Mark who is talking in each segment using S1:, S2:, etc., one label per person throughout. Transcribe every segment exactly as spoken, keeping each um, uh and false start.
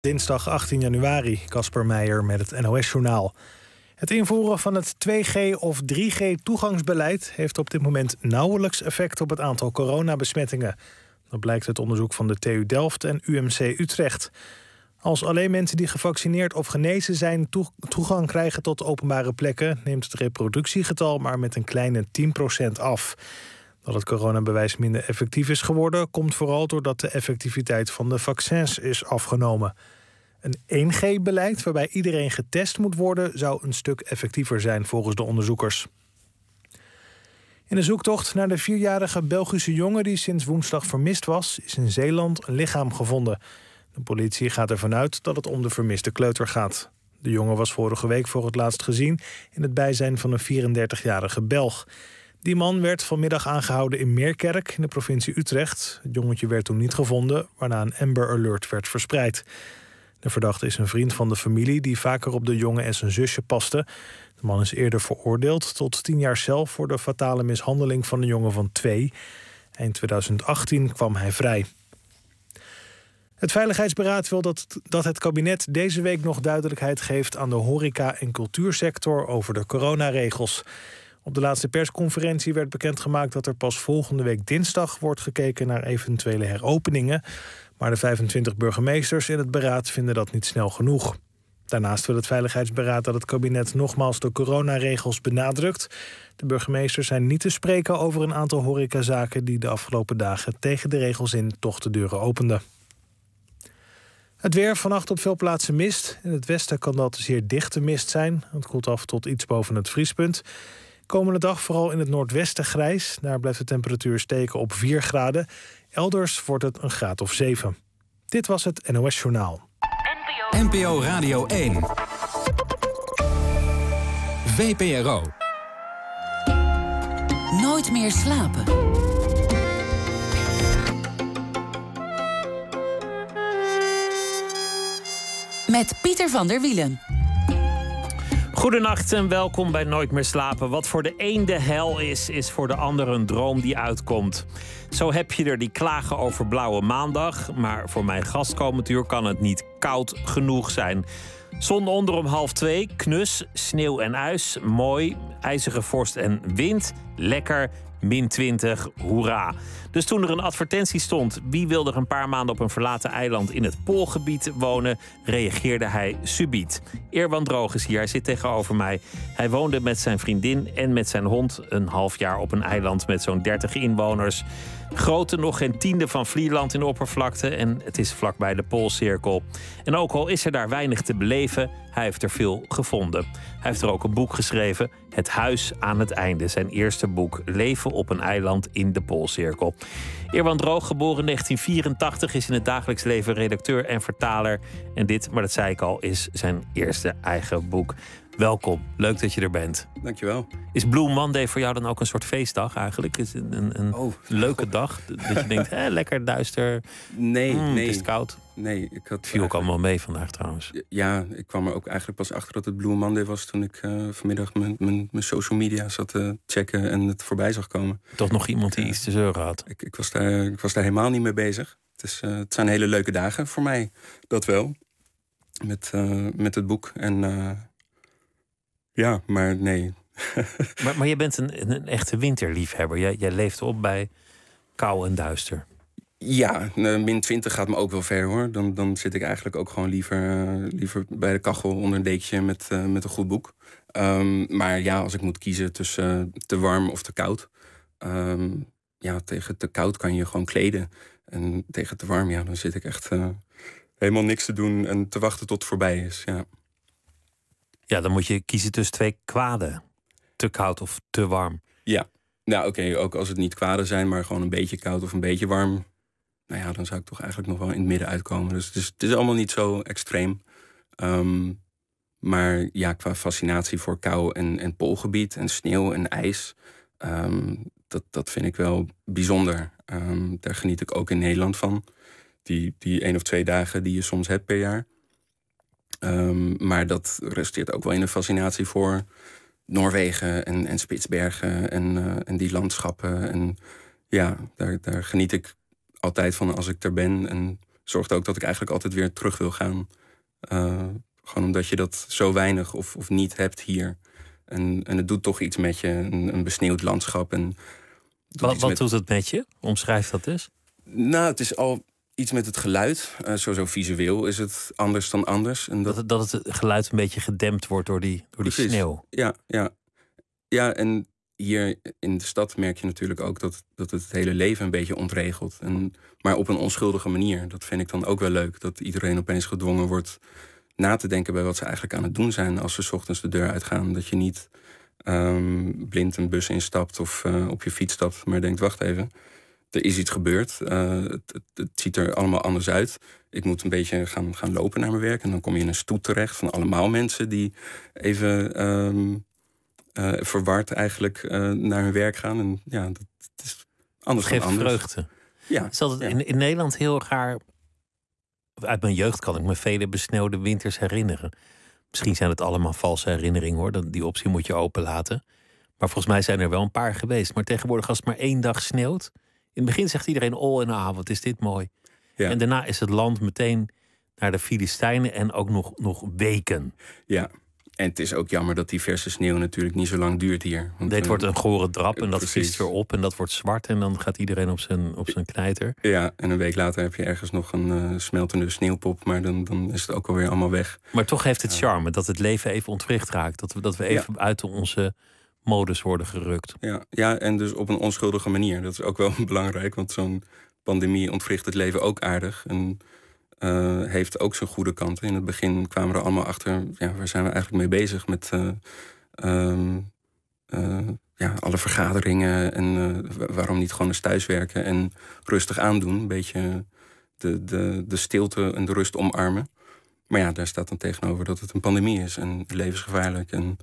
S1: Dinsdag achttien januari, Casper Meijer met het N O S-journaal. Het invoeren van het twee G of drie G toegangsbeleid heeft op dit moment nauwelijks effect op het aantal coronabesmettingen. Dat blijkt uit onderzoek van de T U Delft en U M C Utrecht. Als alleen mensen die gevaccineerd of genezen zijn toegang krijgen tot openbare plekken, neemt het reproductiegetal maar met een kleine tien procent af. Dat het coronabewijs minder effectief is geworden, komt vooral doordat de effectiviteit van de vaccins is afgenomen. Een één G-beleid waarbij iedereen getest moet worden, zou een stuk effectiever zijn volgens de onderzoekers. In de zoektocht naar de vierjarige Belgische jongen die sinds woensdag vermist was, is in Zeeland een lichaam gevonden. De politie gaat ervan uit dat het om de vermiste kleuter gaat. De jongen was vorige week voor het laatst gezien in het bijzijn van een vierendertigjarige Belg. Die man werd vanmiddag aangehouden in Meerkerk in de provincie Utrecht. Het jongetje werd toen niet gevonden, waarna een Amber Alert werd verspreid. De verdachte is een vriend van de familie die vaker op de jongen en zijn zusje paste. De man is eerder veroordeeld tot tien jaar cel voor de fatale mishandeling van een jongen van twee. Eind tweeduizend achttien kwam hij vrij. Het Veiligheidsberaad wil dat, dat het kabinet deze week nog duidelijkheid geeft aan de horeca- en cultuursector over de coronaregels. Op de laatste persconferentie werd bekendgemaakt dat er pas volgende week dinsdag wordt gekeken naar eventuele heropeningen. Maar de vijfentwintig burgemeesters in het beraad vinden dat niet snel genoeg. Daarnaast wil het Veiligheidsberaad dat het kabinet nogmaals de coronaregels benadrukt. De burgemeesters zijn niet te spreken over een aantal horecazaken die de afgelopen dagen tegen de regels in toch de deuren openden. Het weer, vannacht op veel plaatsen mist. In het westen kan dat zeer dichte mist zijn. Het koelt af tot iets boven het vriespunt. Komende dag vooral in het noordwesten grijs. Daar blijft de temperatuur steken op vier graden. Elders wordt het een graad of zeven. Dit was het N O S-journaal.
S2: N P O Radio één. V P R O.
S3: Nooit meer slapen. Met Pieter van der Wielen.
S4: Goedenacht en welkom bij Nooit meer slapen. Wat voor de een de hel is, is voor de ander een droom die uitkomt. Zo heb je er die klagen over blauwe maandag. Maar voor mijn gast komend uur kan het niet koud genoeg zijn. Zon onder om half twee, knus, sneeuw en ijs. Mooi, ijzige vorst en wind. Lekker, min twintig, hoera. Dus toen er een advertentie stond, wie wil er een paar maanden op een verlaten eiland in het Poolgebied wonen, reageerde hij subiet. Erwan Droog is hier, hij zit tegenover mij. Hij woonde met zijn vriendin en met zijn hond een half jaar op een eiland met zo'n dertig inwoners. Grootte nog geen tiende van Vlieland in de oppervlakte en het is vlakbij de Poolcirkel. En ook al is er daar weinig te beleven, hij heeft er veel gevonden. Hij heeft er ook een boek geschreven, Het Huis aan het Einde. Zijn eerste boek, Leven op een eiland in de Poolcirkel. Erwan Droog, geboren negentien vierentachtig, is in het dagelijks leven redacteur en vertaler. En dit, maar dat zei ik al, is zijn eerste eigen boek. Welkom, leuk dat je er bent.
S5: Dankjewel.
S4: Is Blue Monday voor jou dan ook een soort feestdag eigenlijk? Is het een, een oh. leuke dag? Dat je denkt, hè, lekker duister.
S5: Nee,
S4: mm,
S5: nee.
S4: Het is koud.
S5: Nee, ik had
S4: viel ook allemaal mee vandaag trouwens.
S5: Ja, ik kwam er ook eigenlijk pas achter dat het Blue Monday was toen ik uh, vanmiddag mijn, mijn, mijn social media zat te checken en het voorbij zag komen.
S4: Toch nog iemand die uh, iets te zeuren had?
S5: Ik, ik, was daar, ik was daar helemaal niet mee bezig. Het, is, uh, het zijn hele leuke dagen voor mij, dat wel. Met, uh, met het boek en uh, ja, maar nee.
S4: maar, maar je bent een, een echte winterliefhebber. Jij, jij leeft op bij kou en duister.
S5: Ja, min twintig gaat me ook wel ver hoor. Dan, dan zit ik eigenlijk ook gewoon liever, uh, liever bij de kachel onder een dekentje met, uh, met een goed boek. Um, maar ja, als ik moet kiezen tussen uh, te warm of te koud. Um, ja, tegen te koud kan je gewoon kleden. En tegen te warm, ja, dan zit ik echt uh, helemaal niks te doen en te wachten tot het voorbij is. Ja,
S4: ja dan moet je kiezen tussen twee kwaden. Te koud of te warm.
S5: Ja, nou oké, okay, ook als het niet kwaden zijn, maar gewoon een beetje koud of een beetje warm. Nou ja, dan zou ik toch eigenlijk nog wel in het midden uitkomen. Dus het is, het is allemaal niet zo extreem. Um, maar ja, qua fascinatie voor kou en, en poolgebied en sneeuw en ijs, Um, dat, dat vind ik wel bijzonder. Um, daar geniet ik ook in Nederland van. Die, die één of twee dagen die je soms hebt per jaar. Um, maar dat resteert ook wel in een fascinatie voor Noorwegen en, en Spitsbergen en, uh, en die landschappen. En ja, daar, daar geniet ik altijd van als ik er ben. En zorgt ook dat ik eigenlijk altijd weer terug wil gaan. Uh, gewoon omdat je dat zo weinig of, of niet hebt hier. En, en het doet toch iets met je, een, een besneeuwd landschap. En
S4: wat wat met... doet het met je? Omschrijf dat dus.
S5: Nou, het is al iets met het geluid. Uh, sowieso visueel is het anders dan anders. En dat...
S4: Dat, dat het geluid een beetje gedempt wordt door die, door die sneeuw.
S5: Ja, ja. Ja, en hier in de stad merk je natuurlijk ook dat, dat het hele leven een beetje ontregelt. En, maar op een onschuldige manier. Dat vind ik dan ook wel leuk. Dat iedereen opeens gedwongen wordt na te denken bij wat ze eigenlijk aan het doen zijn als ze 's ochtends de deur uitgaan. Dat je niet um, blind een bus instapt of uh, op je fiets stapt, maar denkt, wacht even. Er is iets gebeurd. Uh, het, het, het ziet er allemaal anders uit. Ik moet een beetje gaan, gaan lopen naar mijn werk. En dan kom je in een stoet terecht van allemaal mensen die even um, uh, verward eigenlijk uh, naar hun werk gaan. En ja, dat, dat is anders
S4: Geeft
S5: dan anders.
S4: vreugde.
S5: Ja,
S4: is dat
S5: ja.
S4: in, in Nederland heel raar. Uit mijn jeugd kan ik me vele besneeuwde winters herinneren. Misschien zijn het allemaal valse herinneringen hoor. Die optie moet je openlaten. Maar volgens mij zijn er wel een paar geweest. Maar tegenwoordig als het maar één dag sneeuwt. In het begin zegt iedereen, oh en ah, wat is dit mooi. Ja. En daarna is het land meteen naar de Filistijnen en ook nog, nog weken.
S5: Ja, en het is ook jammer dat die verse sneeuw natuurlijk niet zo lang duurt hier.
S4: Want, dit uh, wordt een gore drap en dat precies. Vriest weer op en dat wordt zwart. En dan gaat iedereen op zijn, op zijn knijter.
S5: Ja, en een week later heb je ergens nog een uh, smeltende sneeuwpop. Maar dan, dan is het ook alweer allemaal weg.
S4: Maar toch heeft het charme dat het leven even ontwricht raakt. Dat we, dat we even ja. uit onze modus worden gerukt.
S5: Ja, ja, en dus op een onschuldige manier. Dat is ook wel belangrijk, want zo'n pandemie ontwricht het leven ook aardig. En uh, heeft ook zijn goede kanten. In het begin kwamen we er allemaal achter, ja, waar zijn we eigenlijk mee bezig? Met uh, um, uh, ja, alle vergaderingen en uh, waarom niet gewoon eens thuiswerken en rustig aandoen. Een beetje de, de, de stilte en de rust omarmen. Maar ja, daar staat dan tegenover dat het een pandemie is en levensgevaarlijk. En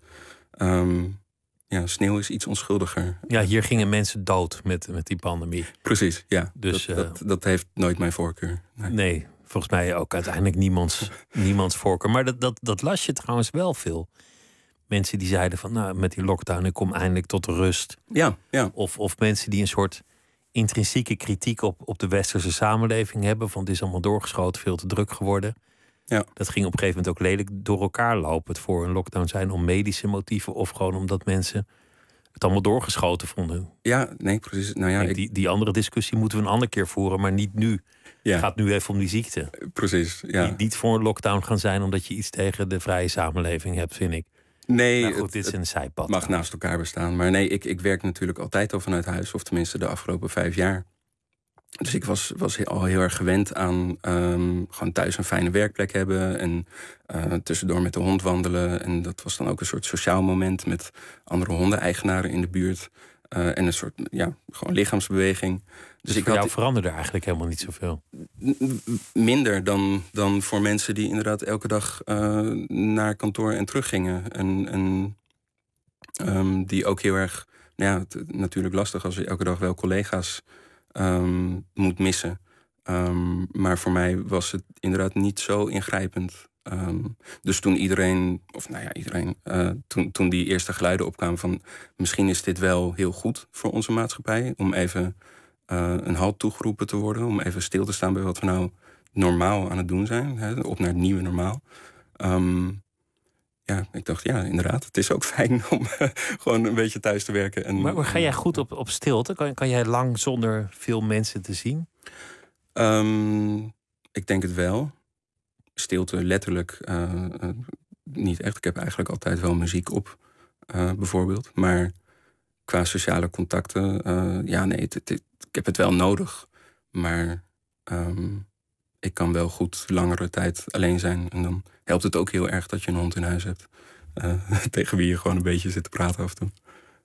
S5: um, ja, sneeuw is iets onschuldiger.
S4: Ja, hier gingen mensen dood met, met die pandemie.
S5: Precies, ja.
S4: Dus,
S5: dat,
S4: uh,
S5: dat, dat heeft nooit mijn voorkeur.
S4: Nee, nee volgens mij ook uiteindelijk niemands, niemands voorkeur. Maar dat, dat, dat las je trouwens wel veel. Mensen die zeiden van, nou, met die lockdown, ik kom eindelijk tot rust.
S5: Ja, ja.
S4: Of, of mensen die een soort intrinsieke kritiek op, op de westerse samenleving hebben. Van het is allemaal doorgeschoten, veel te druk geworden.
S5: Ja.
S4: Dat ging op een gegeven moment ook lelijk door elkaar lopen. Het voor een lockdown zijn om medische motieven of gewoon omdat mensen het allemaal doorgeschoten vonden.
S5: Ja, nee, precies. Nou ja,
S4: ik...
S5: ik...
S4: die, die andere discussie moeten we een andere keer voeren, maar niet nu. Ja. Het gaat nu even om die ziekte.
S5: Precies, ja.
S4: Niet, niet voor een lockdown gaan zijn omdat je iets tegen de vrije samenleving hebt, vind ik.
S5: Nee,
S4: maar goed,
S5: het,
S4: dit is een zijpad.
S5: mag naast elkaar bestaan. Maar nee, ik, ik werk natuurlijk altijd al vanuit huis. Of tenminste de afgelopen vijf jaar. Dus ik was, was al heel erg gewend aan um, gewoon thuis een fijne werkplek hebben. En uh, tussendoor met de hond wandelen. En dat was dan ook een soort sociaal moment met andere hondeneigenaren in de buurt. Uh, en een soort, ja, gewoon lichaamsbeweging.
S4: Dus, dus ik voor had... jou veranderde eigenlijk helemaal niet zoveel?
S5: Minder dan, dan voor mensen die inderdaad elke dag uh, naar kantoor en teruggingen. En, en um, die ook heel erg, nou ja, het, natuurlijk lastig als je elke dag wel collega's um, moet missen. Um, maar voor mij was het inderdaad niet zo ingrijpend. Um, dus toen iedereen, of nou ja, iedereen, uh, toen, toen die eerste geluiden opkwamen van misschien is dit wel heel goed voor onze maatschappij, om even uh, een halt toegeroepen te worden, om even stil te staan bij wat we nou normaal aan het doen zijn, hè, op naar het nieuwe normaal. Um, ja, ik dacht, ja, inderdaad, het is ook fijn om uh, gewoon een beetje thuis te werken. En,
S4: maar, maar ga jij goed op, op stilte? Kan, kan jij lang zonder veel mensen te zien?
S5: Um, ik denk het wel. Stilte letterlijk uh, uh, niet echt. Ik heb eigenlijk altijd wel muziek op, uh, bijvoorbeeld. Maar qua sociale contacten, uh, ja, nee, het, het, ik heb het wel nodig. Maar um, ik kan wel goed langere tijd alleen zijn. En dan helpt het ook heel erg dat je een hond in huis hebt. Uh, tegen wie je gewoon een beetje zit te praten af en toe.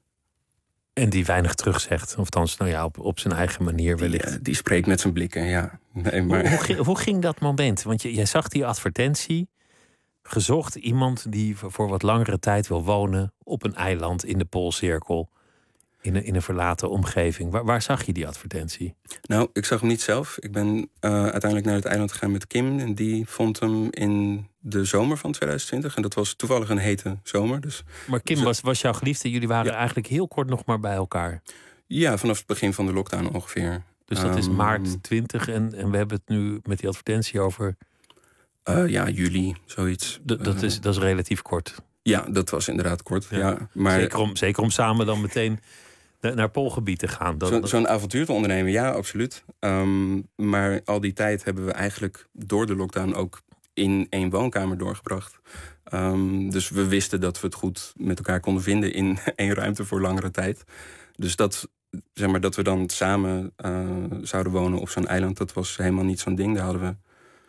S4: En die weinig terugzegt. Of althans, nou ja, op, op zijn eigen manier wellicht.
S5: Die, uh, die spreekt met zijn blikken, ja. Nee, maar...
S4: hoe, hoe, ging, hoe ging dat moment? Want je, jij zag die advertentie. Gezocht iemand die voor wat langere tijd wil wonen op een eiland in de Poolcirkel. In een, in een verlaten omgeving. Waar, waar zag je die advertentie?
S5: Nou, ik zag hem niet zelf. Ik ben uh, uiteindelijk naar het eiland gegaan met Kim. En die vond hem in de zomer van twintig twintig. En dat was toevallig een hete zomer. Dus,
S4: maar Kim
S5: dus,
S4: was, was jouw geliefde. Jullie waren
S5: ja.
S4: eigenlijk heel kort nog maar bij elkaar.
S5: Ja, vanaf het begin van de lockdown ongeveer.
S4: Dus Dus dat is
S5: Um,
S4: maart twintig en, en we hebben het nu met die advertentie over...
S5: Uh, ja, juli, zoiets.
S4: D- dat, is, dat is relatief kort.
S5: Ja, dat was inderdaad kort. Ja. Ja, maar
S4: zeker, om, zeker om samen dan meteen naar Poolgebied te gaan. Dat,
S5: zo,
S4: dat...
S5: Zo'n avontuur te ondernemen, ja, absoluut. Um, maar al die tijd hebben we eigenlijk door de lockdown ook in één woonkamer doorgebracht. Um, dus we wisten dat we het goed met elkaar konden vinden in één ruimte voor langere tijd. Dus dat, zeg maar, dat we dan samen uh, zouden wonen op zo'n eiland, dat was helemaal niet zo'n ding. Daar hadden we,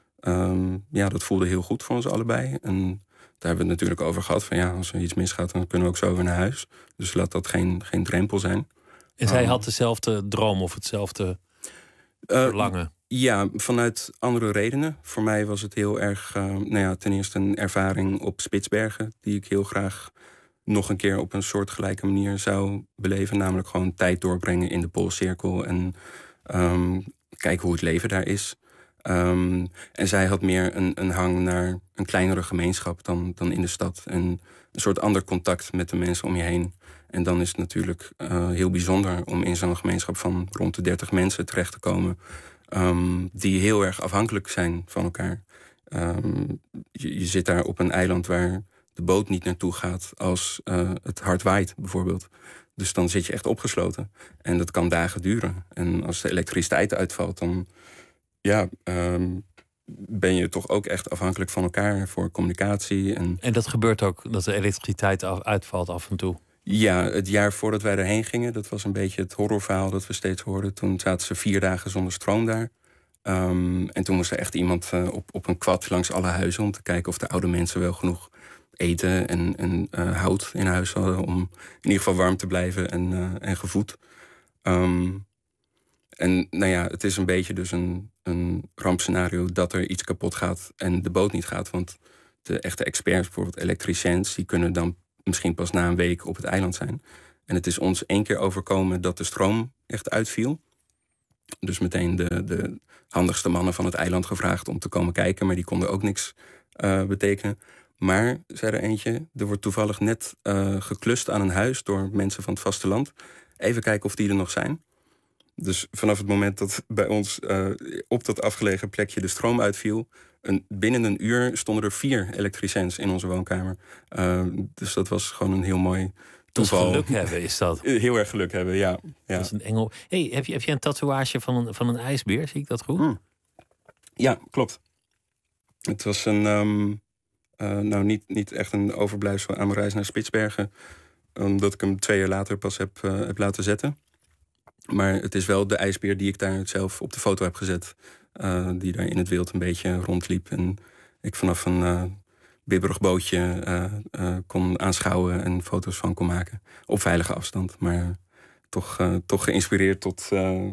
S5: um, ja, dat voelde heel goed voor ons allebei. En daar hebben we het natuurlijk over gehad. Van ja, als er iets misgaat, dan kunnen we ook zo weer naar huis. Dus laat dat geen, geen drempel zijn.
S4: En zij
S5: um,
S4: had dezelfde droom of hetzelfde uh, verlangen?
S5: Ja, vanuit andere redenen. Voor mij was het heel erg, uh, nou ja, ten eerste een ervaring op Spitsbergen, die ik heel graag nog een keer op een soortgelijke manier zou beleven. Namelijk gewoon tijd doorbrengen in de Poolcirkel en um, kijken hoe het leven daar is. Um, en zij had meer een, een hang naar een kleinere gemeenschap dan, dan in de stad. En een soort ander contact met de mensen om je heen. En dan is het natuurlijk uh, heel bijzonder om in zo'n gemeenschap van rond de dertig mensen terecht te komen. Um, die heel erg afhankelijk zijn van elkaar. Um, je, je zit daar op een eiland waar de boot niet naartoe gaat als uh, het hard waait, bijvoorbeeld. Dus dan zit je echt opgesloten. En dat kan dagen duren. En als de elektriciteit uitvalt, dan ja, um, ben je toch ook echt afhankelijk van elkaar voor communicatie. En,
S4: en dat gebeurt ook, dat de elektriciteit af, uitvalt af en toe?
S5: Ja, het jaar voordat wij erheen gingen, dat was een beetje het horrorverhaal dat we steeds hoorden. Toen zaten ze vier dagen zonder stroom daar. Um, en toen moest er echt iemand uh, op, op een kwad langs alle huizen om te kijken of de oude mensen wel genoeg eten en, en uh, hout in huis hadden om in ieder geval warm te blijven en, uh, en gevoed. Um, en nou ja, het is een beetje dus een, een rampscenario dat er iets kapot gaat en de boot niet gaat. Want de echte experts, bijvoorbeeld elektriciens, die kunnen dan misschien pas na een week op het eiland zijn. En het is ons één keer overkomen dat de stroom echt uitviel. Dus meteen de, de handigste mannen van het eiland gevraagd om te komen kijken, maar die konden ook niks uh, betekenen. Maar, zei er eentje, er wordt toevallig net uh, geklust aan een huis door mensen van het vasteland. Even kijken of die er nog zijn. Dus vanaf het moment dat bij ons uh, op dat afgelegen plekje de stroom uitviel, een, binnen een uur stonden er vier elektriciens in onze woonkamer. Uh, dus dat was gewoon een heel mooi toeval.
S4: Dus geluk hebben is dat.
S5: Heel erg geluk hebben, ja. ja.
S4: Dat is een engel. Hey, heb je, heb je een tatoeage van een, van een ijsbeer? Zie ik dat goed?
S5: Mm. Ja, klopt. Het was een, um, uh, nou niet, niet echt een overblijfsel aan mijn reis naar Spitsbergen, omdat ik hem twee jaar later pas heb, uh, heb laten zetten. Maar het is wel de ijsbeer die ik daar zelf op de foto heb gezet. Uh, die daar in het wild een beetje rondliep. En ik vanaf een uh, bibberig bootje uh, uh, kon aanschouwen en foto's van kon maken. Op veilige afstand. Maar uh, toch, uh, toch geïnspireerd tot uh, uh,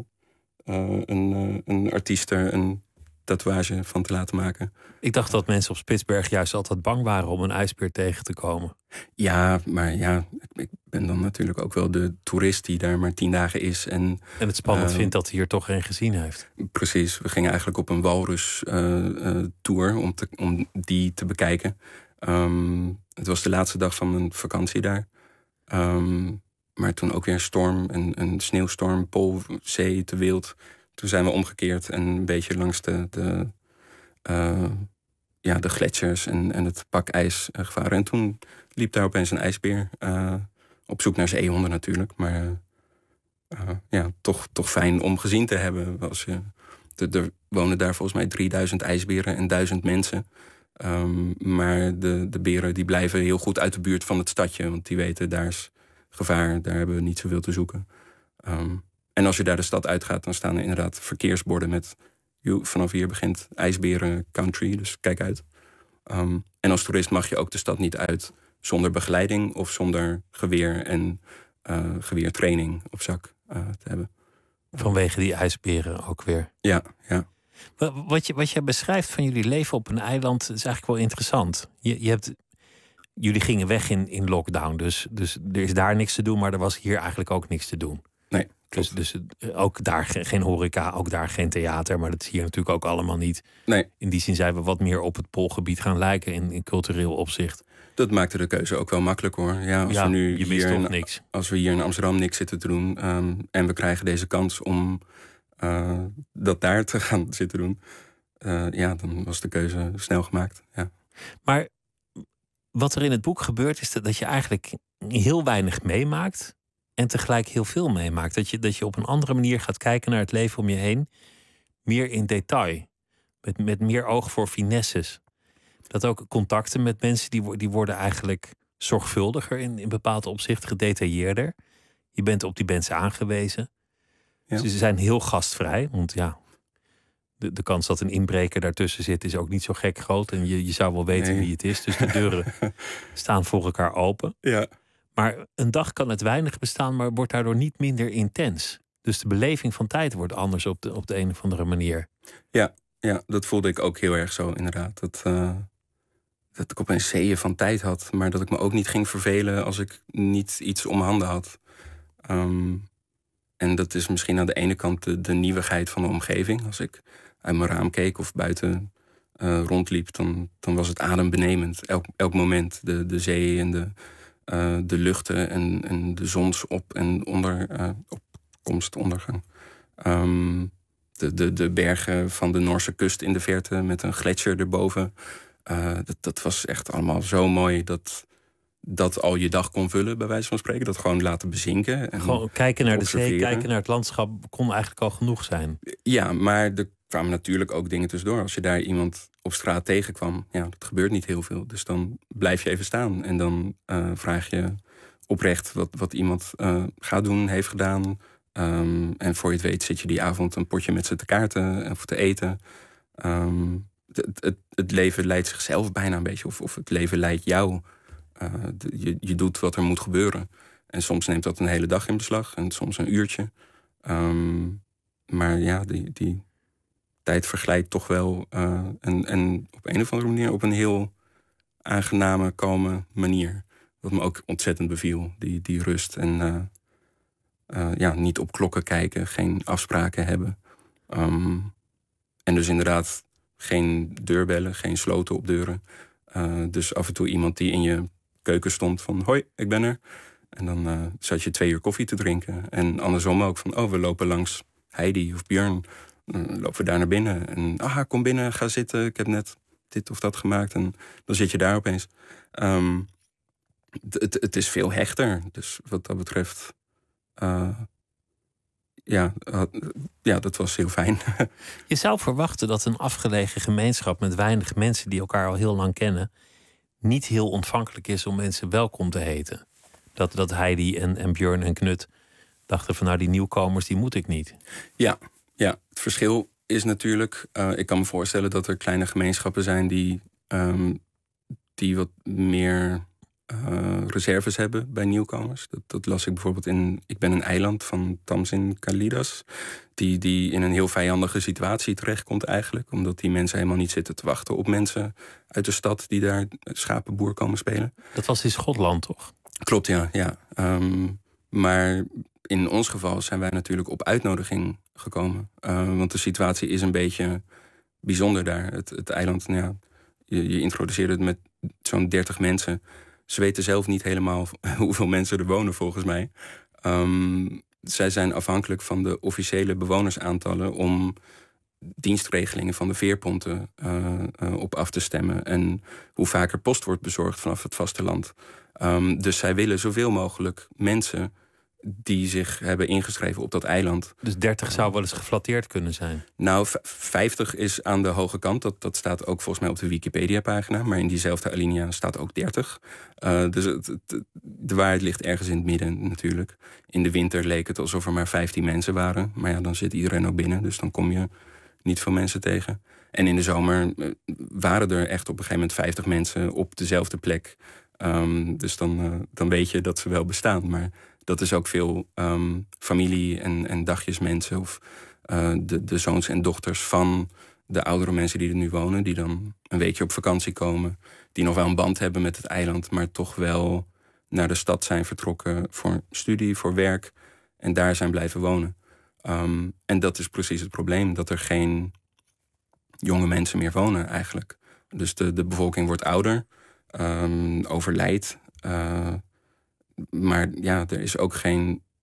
S5: een, uh, een artiest er een tatoeage van te laten maken.
S4: Ik dacht dat mensen op Spitsberg juist altijd bang waren om een ijsbeer tegen te komen.
S5: Ja, maar ja, ik ben dan natuurlijk ook wel de toerist die daar maar tien dagen is. En,
S4: en het spannend
S5: uh,
S4: vindt dat hij hier toch geen gezien heeft.
S5: Precies, we gingen eigenlijk op een walrus uh, uh, tour om, te, om die te bekijken. Um, het was de laatste dag van mijn vakantie daar. Um, maar toen ook weer een storm, een, een sneeuwstorm, Poolzee te wild. Toen zijn we omgekeerd en een beetje langs de, de, uh, ja, de gletsjers en, en het pak ijs uh, gevaren. En toen liep daar opeens een ijsbeer. Uh, op zoek naar zeehonden natuurlijk. Maar uh, uh, ja, toch, toch fijn om gezien te hebben. Als je, de, er wonen daar volgens mij drieduizend ijsberen en duizend mensen. Um, maar de, de beren die blijven heel goed uit de buurt van het stadje. Want die weten, daar is gevaar. Daar hebben we niet zoveel te zoeken. Um, En als je daar de stad uitgaat, dan staan er inderdaad verkeersborden met vanaf hier begint ijsberen country, dus kijk uit. Um, en als toerist mag je ook de stad niet uit zonder begeleiding of zonder geweer en uh, geweertraining op zak uh, te hebben.
S4: Vanwege die ijsberen ook weer.
S5: Ja, ja.
S4: Wat je, wat je beschrijft van jullie leven op een eiland is eigenlijk wel interessant. Je, je hebt, jullie gingen weg in, in lockdown, dus, dus er is daar niks te doen, maar er was hier eigenlijk ook niks te doen.
S5: Nee.
S4: Dus, dus ook daar geen horeca, ook daar geen theater. Maar dat is hier natuurlijk ook allemaal niet.
S5: Nee.
S4: In die zin zijn we wat meer op het Poolgebied gaan lijken in, in cultureel opzicht.
S5: Dat maakte de keuze ook wel makkelijk hoor. Ja, als,
S4: ja,
S5: we nu
S4: je mist
S5: hier
S4: toch
S5: in,
S4: niks.
S5: Als we hier in Amsterdam niks zitten te doen um, en we krijgen deze kans om uh, dat daar te gaan zitten doen. Uh, ja, dan was de keuze snel gemaakt. Ja.
S4: Maar wat er in het boek gebeurt, is dat, dat je eigenlijk heel weinig meemaakt en tegelijk heel veel meemaakt. Dat je, dat je op een andere manier gaat kijken naar het leven om je heen. Meer in detail. Met, met meer oog voor finesses. Dat ook contacten met mensen, die, die worden eigenlijk zorgvuldiger in, in bepaald opzicht, gedetailleerder. Je bent op die mensen aangewezen. Ja. Ze zijn heel gastvrij, want ja, de, de kans dat een inbreker daartussen zit is ook niet zo gek groot. En je, je zou wel weten nee. wie het is. Dus de deuren staan voor elkaar open.
S5: Ja.
S4: Maar een dag kan het weinig bestaan, maar wordt daardoor niet minder intens. Dus de beleving van tijd wordt anders op de, op de een of andere manier.
S5: Ja, ja, dat voelde ik ook heel erg zo inderdaad. Dat, uh, dat ik opeens zeeën van tijd had. Maar dat ik me ook niet ging vervelen als ik niet iets om handen had. Um, en dat is misschien aan de ene kant de, de nieuwigheid van de omgeving. Als ik uit mijn raam keek of buiten uh, rondliep, dan, dan was het adembenemend. Elk, elk moment. De, de zee en de, uh, de luchten en, en de zonsop- en onder, uh, opkomst, ondergang. Um, de, de, de bergen van de Noorse kust in de verte met een gletsjer erboven. Uh, dat, dat was echt allemaal zo mooi dat dat al je dag kon vullen, bij wijze van spreken. Dat gewoon laten bezinken. En
S4: gewoon kijken naar de zee, kijken naar het landschap kon eigenlijk al genoeg zijn.
S5: Ja, maar er kwamen natuurlijk ook dingen tussendoor. Als je daar iemand op straat tegenkwam, ja, dat gebeurt niet heel veel. Dus dan blijf je even staan. En dan uh, vraag je oprecht wat, wat iemand uh, gaat doen, heeft gedaan. Um, en voor je het weet zit je die avond een potje met ze te kaarten of te eten. Um, het, het, het leven leidt zichzelf bijna een beetje. Of, of het leven leidt jou. Uh, de, je, je doet wat er moet gebeuren. En soms neemt dat een hele dag in beslag. En soms een uurtje. Um, maar ja, die, die tijd verglijdt toch wel. Uh, en, en op een of andere manier op een heel aangename, kalme manier. Wat me ook ontzettend beviel. Die, die rust en uh, uh, ja, niet op klokken kijken. Geen afspraken hebben. Um, en dus inderdaad geen deurbellen, geen sloten op deuren. Uh, dus af en toe iemand die in je keuken stond van hoi, ik ben er. En dan uh, zat je twee uur koffie te drinken. En andersom ook van, oh, we lopen langs Heidi of Björn. Dan lopen we daar naar binnen. En ah, kom binnen, ga zitten. Ik heb net dit of dat gemaakt. En dan zit je daar opeens. Um, het, het is veel hechter. Dus wat dat betreft, Uh, ja, uh, ja, dat was heel fijn.
S4: Je zou verwachten dat een afgelegen gemeenschap met weinig mensen die elkaar al heel lang kennen niet heel ontvankelijk is om mensen welkom te heten. Dat, dat Heidi en, en Björn en Knut dachten van nou, die nieuwkomers, die moet ik niet.
S5: Ja, ja, het verschil is natuurlijk, Uh, ik kan me voorstellen dat er kleine gemeenschappen zijn die, um, die wat meer Uh, reserves hebben bij nieuwkomers. Dat, dat las ik bijvoorbeeld in Ik ben een eiland van Tamsin Kalidas. Die, die in een heel vijandige situatie terechtkomt eigenlijk. Omdat die mensen helemaal niet zitten te wachten op mensen uit de stad die daar schapenboer komen spelen.
S4: Dat was in Schotland, toch?
S5: Klopt, ja. ja. Um, maar in ons geval zijn wij natuurlijk op uitnodiging gekomen. Uh, want de situatie is een beetje bijzonder daar. Het, het eiland, nou ja, je, je introduceerde het met zo'n dertig mensen. Ze weten zelf niet helemaal hoeveel mensen er wonen, volgens mij. Um, zij zijn afhankelijk van de officiële bewonersaantallen om dienstregelingen van de veerponten uh, uh, op af te stemmen. En hoe vaker post wordt bezorgd vanaf het vasteland. Um, dus zij willen zoveel mogelijk mensen die zich hebben ingeschreven op dat eiland.
S4: Dus dertig zou wel eens geflatteerd kunnen zijn?
S5: Nou, vijftig is aan de hoge kant. Dat, dat staat ook volgens mij op de Wikipedia-pagina. Maar in diezelfde alinea staat ook dertig. Uh, dus het, het, de waarheid ligt ergens in het midden natuurlijk. In de winter leek het alsof er maar vijftien mensen waren. Maar ja, dan zit iedereen ook binnen. Dus dan kom je niet veel mensen tegen. En in de zomer waren er echt op een gegeven moment vijftig mensen op dezelfde plek. Um, dus dan, uh, dan weet je dat ze wel bestaan. Maar dat is ook veel um, familie en, en dagjesmensen. Of uh, de, de zoons en dochters van de oudere mensen die er nu wonen. Die dan een weekje op vakantie komen. Die nog wel een band hebben met het eiland. Maar toch wel naar de stad zijn vertrokken voor studie, voor werk. En daar zijn blijven wonen. Um, en dat is precies het probleem. Dat er geen jonge mensen meer wonen eigenlijk. Dus de, de bevolking wordt ouder. Um, overlijdt. Uh, maar ja, er is ook geen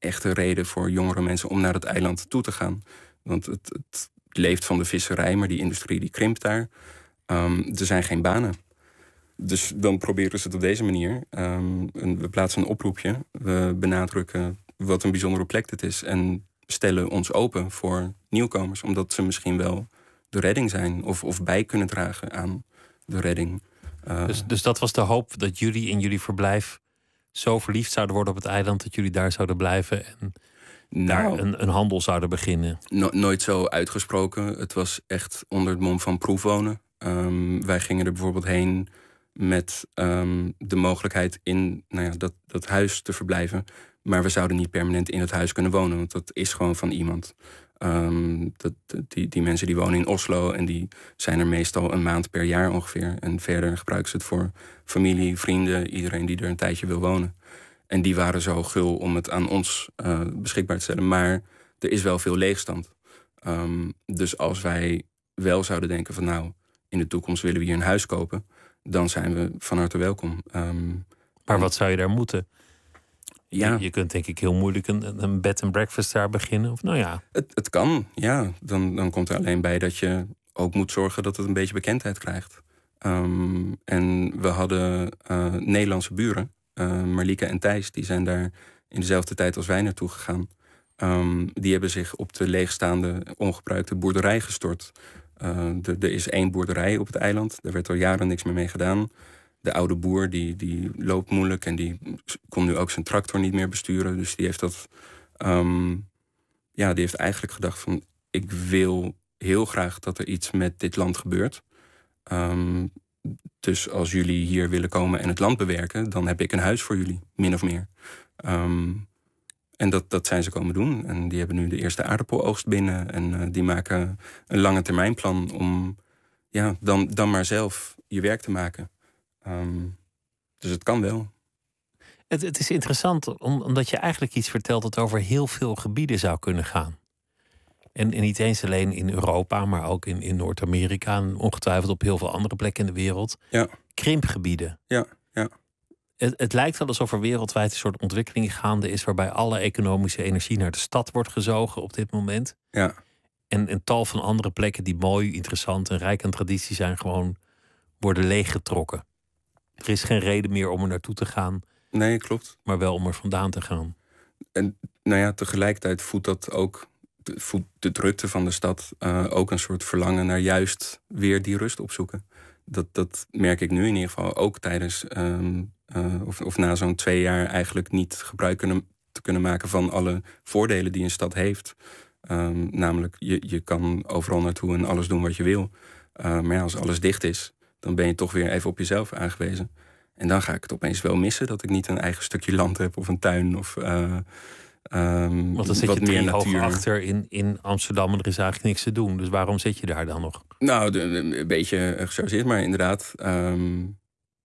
S5: echte reden voor jongere mensen om naar het eiland toe te gaan. Want het, het leeft van de visserij, maar die industrie die krimpt daar. Um, er zijn geen banen. Dus dan proberen ze het op deze manier. Um, we plaatsen een oproepje. We benadrukken wat een bijzondere plek dit is. En stellen ons open voor nieuwkomers. Omdat ze misschien wel de redding zijn. Of, of bij kunnen dragen aan de redding. Uh,
S4: dus, dus dat was de hoop dat jullie in jullie verblijf zo verliefd zouden worden op het eiland dat jullie daar zouden blijven en nou, daar een, een handel zouden beginnen?
S5: No, nooit zo uitgesproken. Het was echt onder het mom van proefwonen. Um, wij gingen er bijvoorbeeld heen met um, de mogelijkheid in nou ja, dat, dat huis te verblijven. Maar we zouden niet permanent in het huis kunnen wonen, want dat is gewoon van iemand. Um, dat, die, die mensen die wonen in Oslo en die zijn er meestal een maand per jaar ongeveer. En verder gebruiken ze het voor familie, vrienden, iedereen die er een tijdje wil wonen. En die waren zo gul om het aan ons uh, beschikbaar te stellen. Maar er is wel veel leegstand. Um, dus als wij wel zouden denken van nou, in de toekomst willen we hier een huis kopen, dan zijn we van harte welkom. Um,
S4: maar wat zou je daar moeten?
S5: Ja.
S4: Je, je kunt denk ik heel moeilijk een, een bed and breakfast daar beginnen. Of nou ja.
S5: Het, het kan, ja. Dan, dan komt er alleen bij dat je ook moet zorgen dat het een beetje bekendheid krijgt. Um, en we hadden uh, Nederlandse buren, uh, Marlieke en Thijs, die zijn daar in dezelfde tijd als wij naartoe gegaan. Um, die hebben zich op de leegstaande, ongebruikte boerderij gestort. Uh, de, er is één boerderij op het eiland, daar werd al jaren niks meer mee gedaan. De oude boer die, die loopt moeilijk en die kon nu ook zijn tractor niet meer besturen. Dus die heeft dat. Um, ja, die heeft eigenlijk gedacht van ik wil heel graag dat er iets met dit land gebeurt. Um, dus als jullie hier willen komen en het land bewerken, dan heb ik een huis voor jullie, min of meer. Um, en dat, dat zijn ze komen doen. En die hebben nu de eerste aardappeloogst binnen. En uh, die maken een lange termijnplan om ja, dan, dan maar zelf je werk te maken. Um, dus het kan wel.
S4: Het, het is interessant, om, omdat je eigenlijk iets vertelt dat over heel veel gebieden zou kunnen gaan. En, en niet eens alleen in Europa, maar ook in, in Noord-Amerika en ongetwijfeld op heel veel andere plekken in de wereld.
S5: Ja.
S4: Krimpgebieden.
S5: Ja, ja.
S4: Het, het lijkt wel alsof er wereldwijd een soort ontwikkeling gaande is waarbij alle economische energie naar de stad wordt gezogen op dit moment.
S5: Ja.
S4: En een tal van andere plekken die mooi, interessant en rijk aan traditie zijn, gewoon worden leeggetrokken. Er is geen reden meer om er naartoe te gaan.
S5: Nee, klopt.
S4: Maar wel om er vandaan te gaan.
S5: En nou ja, tegelijkertijd voedt dat ook voedt de drukte van de stad uh, ook een soort verlangen naar juist weer die rust opzoeken. Dat, dat merk ik nu in ieder geval ook tijdens um, uh, of, of na zo'n twee jaar eigenlijk niet gebruik kunnen, te kunnen maken van alle voordelen die een stad heeft. Um, namelijk, je, je kan overal naartoe en alles doen wat je wil. Uh, maar ja, als alles dicht is, dan ben je toch weer even op jezelf aangewezen. En dan ga ik het opeens wel missen dat ik niet een eigen stukje land heb of een tuin of uh, um,
S4: Want dan zit
S5: wat
S4: je
S5: meer
S4: drie hoog
S5: natuur.
S4: achter in, in Amsterdam en er is eigenlijk niks te doen. Dus waarom zit je daar dan nog?
S5: Nou, de, de, een beetje gechargeerd, maar inderdaad. Um,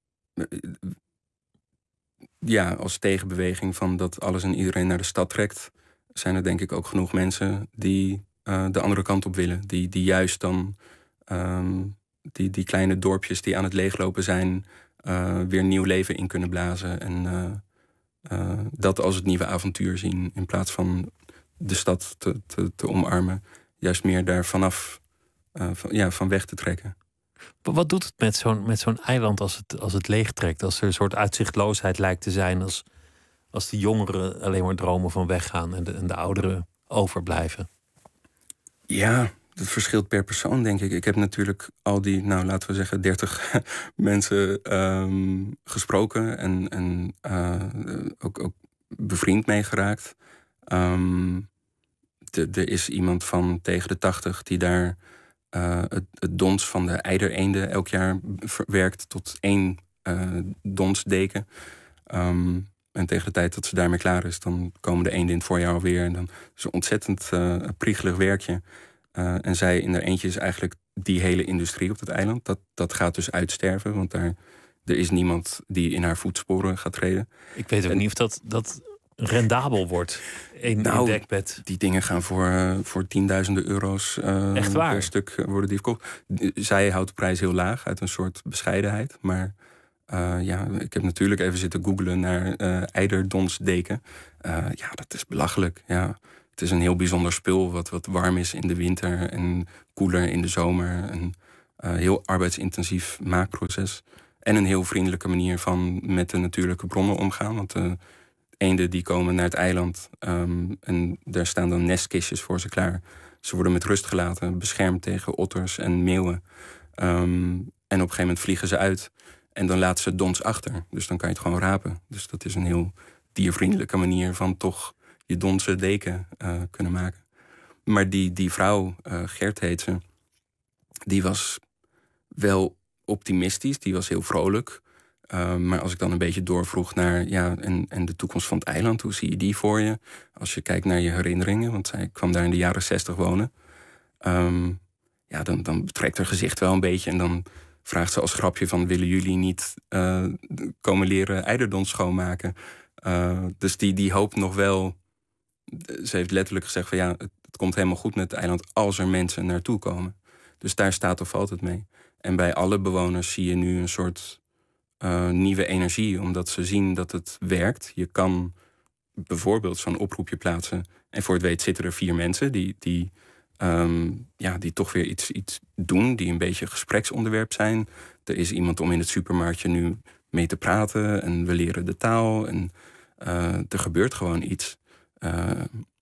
S5: ja, als tegenbeweging van dat alles en iedereen naar de stad trekt, zijn er denk ik ook genoeg mensen die uh, de andere kant op willen. Die, die juist dan um, die, die kleine dorpjes die aan het leeglopen zijn, uh, weer nieuw leven in kunnen blazen. En uh, uh, dat als het nieuwe avontuur zien, in plaats van de stad te, te, te omarmen. Juist meer daar vanaf, uh, van, ja, van weg te trekken.
S4: Wat doet het met zo'n, met zo'n eiland als het, als het leegtrekt? Als er een soort uitzichtloosheid lijkt te zijn. Als, als de jongeren alleen maar dromen van weggaan en de, en de ouderen overblijven.
S5: Ja, dat verschilt per persoon, denk ik. Ik heb natuurlijk al die, nou laten we zeggen, dertig mensen um, gesproken. En, en uh, ook, ook bevriend meegeraakt. Um, er is iemand van tegen de tachtig die daar uh, het, het dons van de eidereenden elk jaar werkt tot één uh, donsdeken. Um, en tegen de tijd dat ze daarmee klaar is, dan komen de eenden in het voorjaar alweer. En dan is het een ontzettend uh, priegelig werkje. Uh, en zij in haar eentje is eigenlijk die hele industrie op het eiland. Dat, dat gaat dus uitsterven, want daar, er is niemand die in haar voetsporen gaat treden.
S4: Ik weet ook
S5: en,
S4: niet of dat, dat rendabel wordt. Een,
S5: nou,
S4: een dekbed.
S5: Die dingen gaan voor, uh, voor tienduizenden euro's uh,
S4: Echt waar?
S5: per stuk worden die verkocht. Zij houdt de prijs heel laag uit een soort bescheidenheid. Maar Uh, ja, ik heb natuurlijk even zitten googlen naar uh, eiderdonsdeken. Uh, ja, dat is belachelijk. Ja. Het is een heel bijzonder spul wat, wat warm is in de winter en koeler in de zomer. Een uh, heel arbeidsintensief maakproces. En een heel vriendelijke manier van met de natuurlijke bronnen omgaan. Want de eenden die komen naar het eiland um, en daar staan dan nestkistjes voor ze klaar. Ze worden met rust gelaten, beschermd tegen otters en meeuwen. Um, en op een gegeven moment vliegen ze uit. En dan laten ze dons achter. Dus dan kan je het gewoon rapen. Dus dat is een heel diervriendelijke manier van toch je donse deken uh, kunnen maken. Maar die, die vrouw, uh, Gert heet ze, die was wel optimistisch. Die was heel vrolijk. Uh, maar als ik dan een beetje doorvroeg naar ja, en, en de toekomst van het eiland, hoe zie je die voor je? Als je kijkt naar je herinneringen, want zij kwam daar in de jaren zestig wonen. Um, ja, dan, dan betrekt haar gezicht wel een beetje en dan vraagt ze als grapje van, willen jullie niet uh, komen leren eiderdons schoonmaken? Uh, dus die, die hoopt nog wel. Ze heeft letterlijk gezegd van ja, het, het komt helemaal goed met het eiland als er mensen naartoe komen. Dus daar staat of valt het mee. En bij alle bewoners zie je nu een soort uh, nieuwe energie, omdat ze zien dat het werkt. Je kan bijvoorbeeld zo'n oproepje plaatsen en voor het weet zitten er vier mensen die, die, um, ja, die toch weer iets, iets doen, die een beetje gespreksonderwerp zijn. Er is iemand om in het supermarktje nu mee te praten en we leren de taal en uh, er gebeurt gewoon iets. Uh,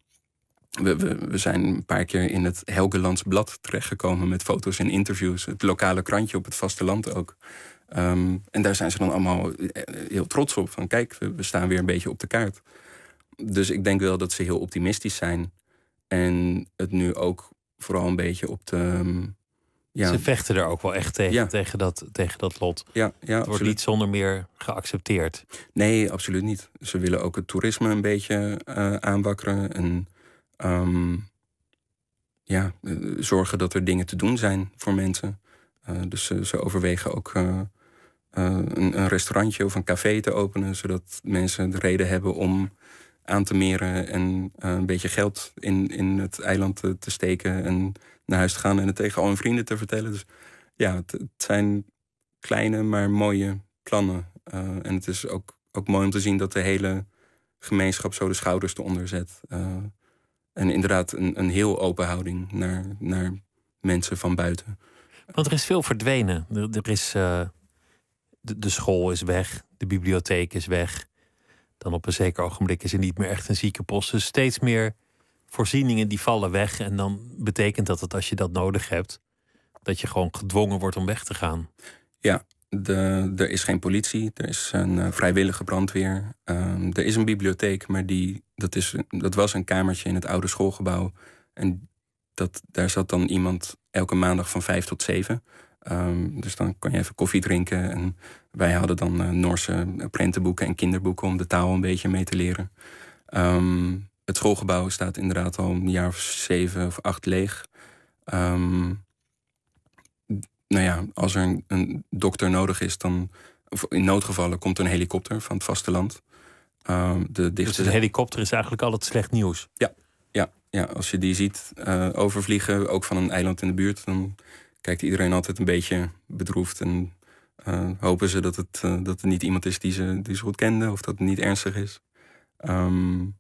S5: we, we, we zijn een paar keer in het Helgelands Blad terechtgekomen met foto's en interviews. Het lokale krantje op het vasteland ook. Um, en daar zijn ze dan allemaal heel trots op. Van kijk, we, we staan weer een beetje op de kaart. Dus ik denk wel dat ze heel optimistisch zijn. En het nu ook vooral een beetje op de... Um, ja.
S4: Ze vechten er ook wel echt tegen,
S5: ja.
S4: tegen, dat, tegen dat lot.
S5: Ja, ja,
S4: het wordt
S5: absoluut.
S4: niet zonder meer geaccepteerd.
S5: Nee, absoluut niet. Ze willen ook het toerisme een beetje uh, aanwakkeren. En um, ja, uh, zorgen dat er dingen te doen zijn voor mensen. Uh, dus uh, ze overwegen ook uh, uh, een, een restaurantje of een café te openen, zodat mensen de reden hebben om aan te meren en uh, een beetje geld in, in het eiland te, te steken en naar huis te gaan en het tegen al hun vrienden te vertellen. Dus ja, het, het zijn kleine maar mooie plannen. Uh, en het is ook, ook mooi om te zien dat de hele gemeenschap zo de schouders eronder zet. Uh, en inderdaad een, een heel open houding naar, naar mensen van buiten.
S4: Want er is veel verdwenen. Er, er is, uh, de, de school is weg, de bibliotheek is weg. Dan op een zeker ogenblik is er niet meer echt een ziekenpost. Dus steeds meer voorzieningen die vallen weg. En dan betekent dat dat als je dat nodig hebt, dat je gewoon gedwongen wordt om weg te gaan.
S5: Ja, de, er is geen politie, er is een uh, vrijwillige brandweer. Um, er is een bibliotheek, maar die, dat, is, dat was een kamertje in het oude schoolgebouw. En dat, daar zat dan iemand elke maandag van vijf tot zeven. Um, dus dan kon je even koffie drinken. En wij hadden dan uh, Noorse prentenboeken en kinderboeken om de taal een beetje mee te leren. Um, het schoolgebouw staat inderdaad al een jaar of zeven of acht leeg. Um, nou ja, als er een, een dokter nodig is, dan, of in noodgevallen komt er een helikopter van het vasteland. Um, de dichtste...
S4: Dus een helikopter is eigenlijk altijd slecht nieuws.
S5: Ja, ja, ja, als je die ziet uh, overvliegen, ook van een eiland in de buurt, dan kijkt iedereen altijd een beetje bedroefd. En uh, hopen ze dat het, uh, dat het niet iemand is die ze, die ze goed kenden of dat het niet ernstig is. Um,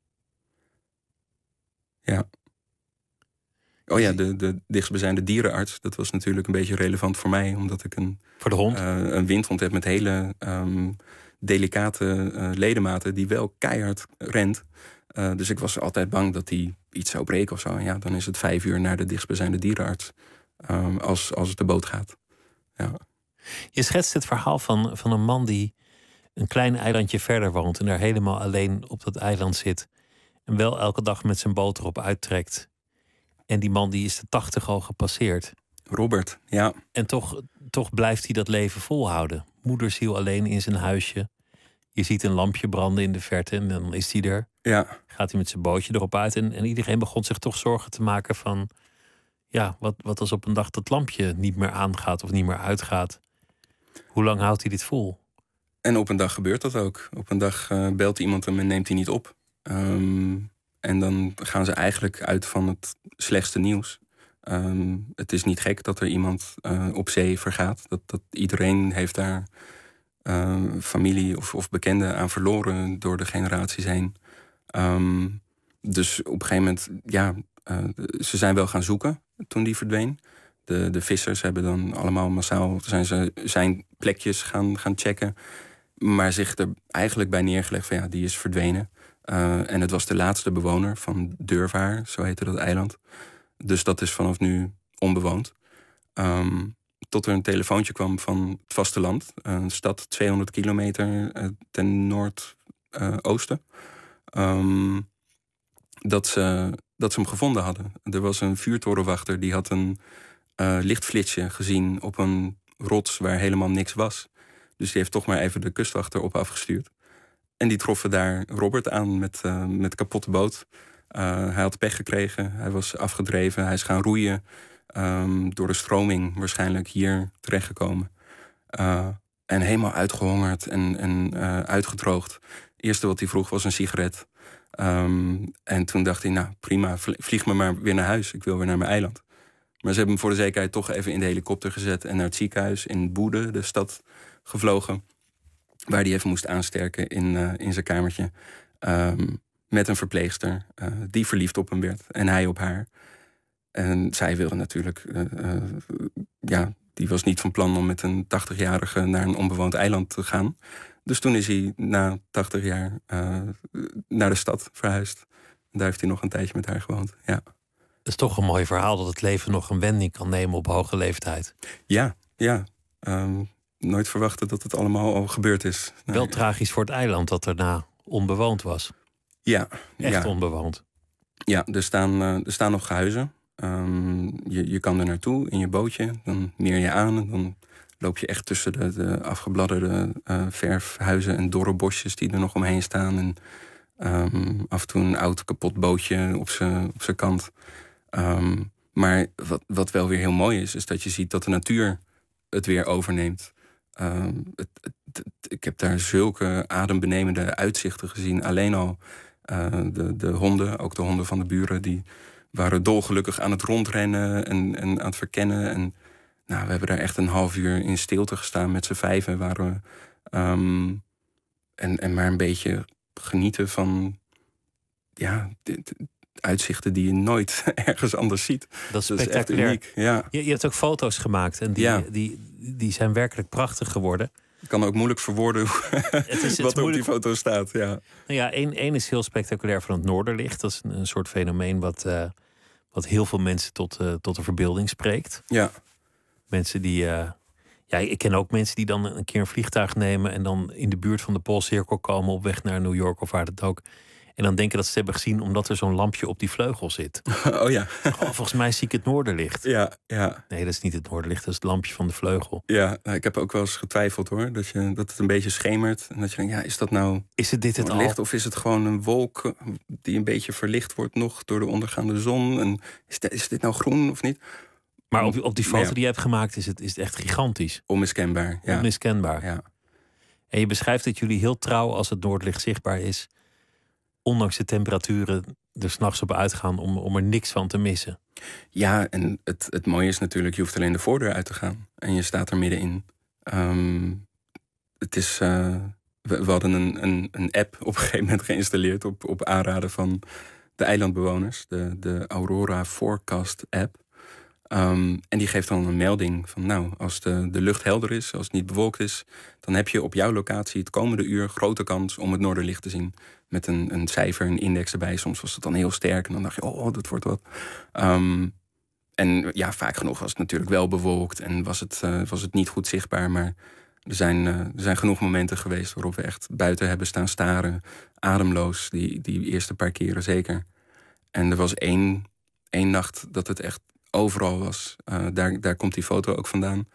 S5: ja. Oh ja, de, de dichtstbijzijnde dierenarts. Dat was natuurlijk een beetje relevant voor mij, omdat ik een,
S4: voor de hond?
S5: Uh, een windhond heb met hele um, delicate uh, ledematen die wel keihard rent. Uh, dus ik was altijd bang dat hij iets zou breken of zo. En ja, dan is het vijf uur naar de dichtstbijzijnde dierenarts. Um, als, als het de boot gaat. Ja.
S4: Je schetst het verhaal van, van een man die een klein eilandje verder woont en daar helemaal alleen op dat eiland zit. En wel elke dag met zijn boot erop uittrekt. En die man die is de tachtig al gepasseerd.
S5: Robert, ja.
S4: En toch, toch blijft hij dat leven volhouden. Moederziel alleen in zijn huisje. Je ziet een lampje branden in de verte en dan is hij er.
S5: Ja.
S4: Gaat hij met zijn bootje erop uit. En, en iedereen begon zich toch zorgen te maken van... ja, wat, wat als op een dag dat lampje niet meer aangaat of niet meer uitgaat? Hoe lang houdt hij dit vol?
S5: En op een dag gebeurt dat ook. Op een dag uh, belt iemand hem en neemt hij niet op. Um, en dan gaan ze eigenlijk uit van het slechtste nieuws. Um, het is niet gek dat er iemand uh, op zee vergaat. Dat, dat iedereen heeft daar uh, familie of, of bekenden aan verloren door de generaties heen. Um, dus op een gegeven moment, ja, uh, ze zijn wel gaan zoeken toen die verdween. De, de vissers hebben dan allemaal massaal zijn, ze, zijn plekjes gaan, gaan checken. Maar zich er eigenlijk bij neergelegd van ja, die is verdwenen. Uh, en het was de laatste bewoner van Durvaar, zo heette dat eiland. Dus dat is vanaf nu onbewoond. Um, tot er een telefoontje kwam van het vasteland. Een stad tweehonderd kilometer uh, ten noordoosten. Uh, um, dat, ze, dat ze hem gevonden hadden. Er was een vuurtorenwachter die had een uh, lichtflitsje gezien op een rots waar helemaal niks was. Dus die heeft toch maar even de kustwachter op afgestuurd. En die troffen daar Robert aan met, uh, met kapotte boot. Uh, hij had pech gekregen, hij was afgedreven, hij is gaan roeien. Um, door de stroming waarschijnlijk hier terechtgekomen. Uh, en helemaal uitgehongerd en, en uh, uitgedroogd. Het eerste wat hij vroeg was een sigaret. Um, en toen dacht hij, nou prima, vlieg me maar weer naar huis. Ik wil weer naar mijn eiland. Maar ze hebben hem voor de zekerheid toch even in de helikopter gezet en naar het ziekenhuis in Boede, de stad, gevlogen. Waar hij even moest aansterken in, uh, in zijn kamertje. Um, met een verpleegster uh, die verliefd op hem werd. En hij op haar. En zij wilde natuurlijk... Uh, uh, ja, die was niet van plan om met een tachtigjarige naar een onbewoond eiland te gaan. Dus toen is hij na tachtig jaar uh, naar de stad verhuisd. En daar heeft hij nog een tijdje met haar gewoond, ja.
S4: Het is toch een mooi verhaal dat het leven nog een wending kan nemen op hoge leeftijd.
S5: Ja, ja. Um, nooit verwachten dat het allemaal al gebeurd is.
S4: Wel nee. Tragisch voor het eiland dat daarna onbewoond was.
S5: Ja.
S4: Echt
S5: ja.
S4: onbewoond.
S5: Ja, er staan, uh, er staan nog huizen. Um, je, je kan er naartoe in je bootje. Dan meer je aan en dan loop je echt tussen de, de afgebladderde uh, verfhuizen en dorre bosjes die er nog omheen staan. En um, af en toe een oud kapot bootje op zijn op zijn kant. Um, maar wat, wat wel weer heel mooi is, is dat je ziet dat de natuur het weer overneemt. Um, het, het, het, ik heb daar zulke adembenemende uitzichten gezien. Alleen al uh, de, de honden, ook de honden van de buren, die waren dolgelukkig aan het rondrennen en, en aan het verkennen. En nou, we hebben daar echt een half uur in stilte gestaan met z'n vijven. Waren we, um, en, en maar een beetje genieten van ja, dit, uitzichten die je nooit ergens anders ziet.
S4: Dat is
S5: dat is echt
S4: spectaculair.
S5: uniek. Ja.
S4: Je, je hebt ook foto's gemaakt en die,
S5: Ja.
S4: die, die zijn werkelijk prachtig geworden.
S5: Ik kan ook moeilijk verwoorden
S4: Het is, het
S5: wat er op die
S4: moeilijk...
S5: foto staat. Ja.
S4: Nou ja, één, één is heel spectaculair van het Noorderlicht. Dat is een, een soort fenomeen wat, uh, wat heel veel mensen tot, uh, tot de verbeelding spreekt.
S5: Ja.
S4: Mensen die... Uh, ja, ik ken ook mensen die dan een keer een vliegtuig nemen en dan in de buurt van de Poolcirkel komen op weg naar New York of waar dat ook. En dan denken dat ze het hebben gezien omdat er zo'n lampje op die vleugel zit.
S5: Oh ja.
S4: Oh, volgens mij zie ik het Noorderlicht.
S5: Ja, ja.
S4: Nee, dat is niet het Noorderlicht, dat is het lampje van de vleugel.
S5: Ja, nou, ik heb ook wel eens getwijfeld hoor. Dat, je, dat het een beetje schemert. En dat je denkt, ja, is dat nou
S4: is het dit het al?
S5: licht? Of is het gewoon een wolk die een beetje verlicht wordt nog door de ondergaande zon? En is, de, is dit nou groen of niet?
S4: Maar op, op die foto
S5: ja.
S4: die je hebt gemaakt is het, is het echt gigantisch.
S5: Onmiskenbaar, ja.
S4: Onmiskenbaar.
S5: Ja.
S4: En je beschrijft dat jullie heel trouw als het Noordlicht zichtbaar is, ondanks de temperaturen, er 's nachts op uitgaan om, om er niks van te missen.
S5: Ja, en het, het mooie is natuurlijk, je hoeft alleen de voordeur uit te gaan. En je staat er middenin. Um, het is, uh, we, we hadden een, een, een app op een gegeven moment geïnstalleerd op, op aanraden van de eilandbewoners. De, de Aurora Forecast app. Um, en die geeft dan een melding van nou, als de, de lucht helder is, als het niet bewolkt is, dan heb je op jouw locatie het komende uur grote kans om het Noorderlicht te zien. Met een, een cijfer, een index erbij. Soms was het dan heel sterk en dan dacht je, oh, dat wordt wat. Um, en ja, vaak genoeg was het natuurlijk wel bewolkt en was het, uh, was het niet goed zichtbaar. Maar er zijn, uh, er zijn genoeg momenten geweest waarop we echt buiten hebben staan staren. Ademloos, die, die eerste paar keren zeker. En er was één, één nacht dat het echt overal was. Uh, daar, daar komt die foto ook vandaan.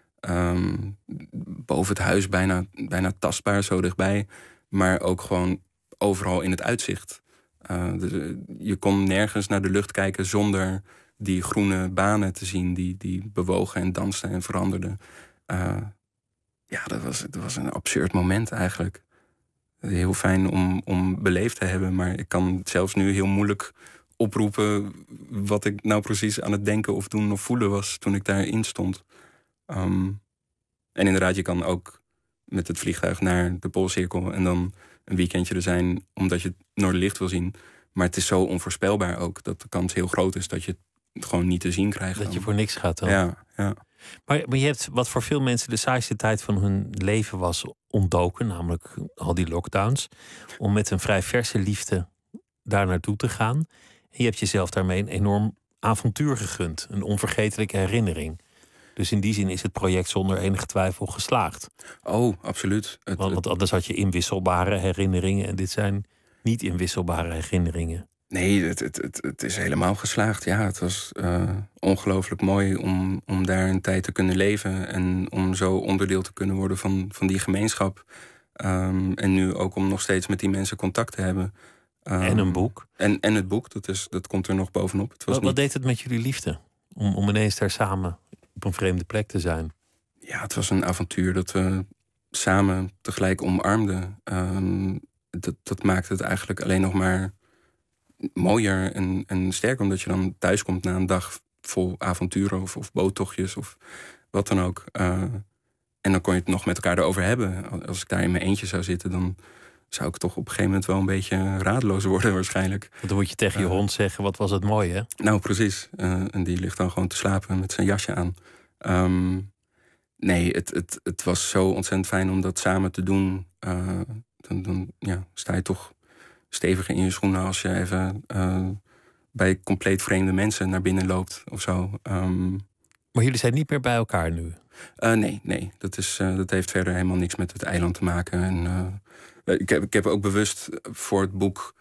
S5: Um, boven het huis bijna, bijna tastbaar, zo dichtbij. Maar ook gewoon overal in het uitzicht. Uh, dus, je kon nergens naar de lucht kijken zonder die groene banen te zien die, die bewogen en dansten en veranderden. Uh, ja, dat was, dat was een absurd moment eigenlijk. Heel fijn om, om beleefd te hebben, maar ik kan zelfs nu heel moeilijk oproepen wat ik nou precies aan het denken of doen of voelen was toen ik daarin stond. Um, en inderdaad, je kan ook met het vliegtuig naar de Poolcirkel en dan een weekendje er zijn omdat je het Noorderlicht wil zien. Maar het is zo onvoorspelbaar ook dat de kans heel groot is dat je het gewoon niet te zien krijgt.
S4: Dat
S5: dan.
S4: je voor niks gaat dan.
S5: Ja, ja.
S4: Maar, maar je hebt wat voor veel mensen de saaiste tijd van hun leven was ontdoken, namelijk al die lockdowns, om met een vrij verse liefde daar naartoe te gaan. En je hebt jezelf daarmee een enorm avontuur gegund, een onvergetelijke herinnering. Dus in die zin is het project zonder enige twijfel geslaagd.
S5: Oh, absoluut. Het,
S4: want, want anders had je inwisselbare herinneringen en dit zijn niet inwisselbare herinneringen.
S5: Nee, het, het, het, het is helemaal geslaagd. Ja, het was uh, ongelooflijk mooi om, om daar een tijd te kunnen leven en om zo onderdeel te kunnen worden van, van die gemeenschap. Um, en nu ook om nog steeds met die mensen contact te hebben. Um,
S4: en een boek.
S5: En, en het boek, dat, is, dat komt er nog bovenop. Het was
S4: wat,
S5: niet...
S4: wat deed het met jullie liefde? Om, om ineens daar samen op een vreemde plek te zijn.
S5: Ja, het was een avontuur dat we samen tegelijk omarmden. Um, dat, dat maakte het eigenlijk alleen nog maar mooier en, en sterker. Omdat je dan thuis komt na een dag vol avonturen of, of boottochtjes of wat dan ook. Uh, en dan kon je het nog met elkaar erover hebben. Als ik daar in mijn eentje zou zitten, dan zou ik toch op een gegeven moment wel een beetje radeloos worden waarschijnlijk.
S4: Want dan moet je tegen je uh, hond zeggen, wat was het mooi, hè?
S5: Nou, precies. Uh, en die ligt dan gewoon te slapen met zijn jasje aan. Um, nee, het, het, het was zo ontzettend fijn om dat samen te doen. Uh, dan, dan ja, sta je toch steviger in je schoenen als je even uh, bij compleet vreemde mensen naar binnen loopt of zo. Um,
S4: maar jullie zijn niet meer bij elkaar nu?
S5: Uh, nee, nee. Dat, is, uh, dat heeft verder helemaal niks met het eiland te maken. En, uh, ik, heb, ik heb ook bewust voor het boek...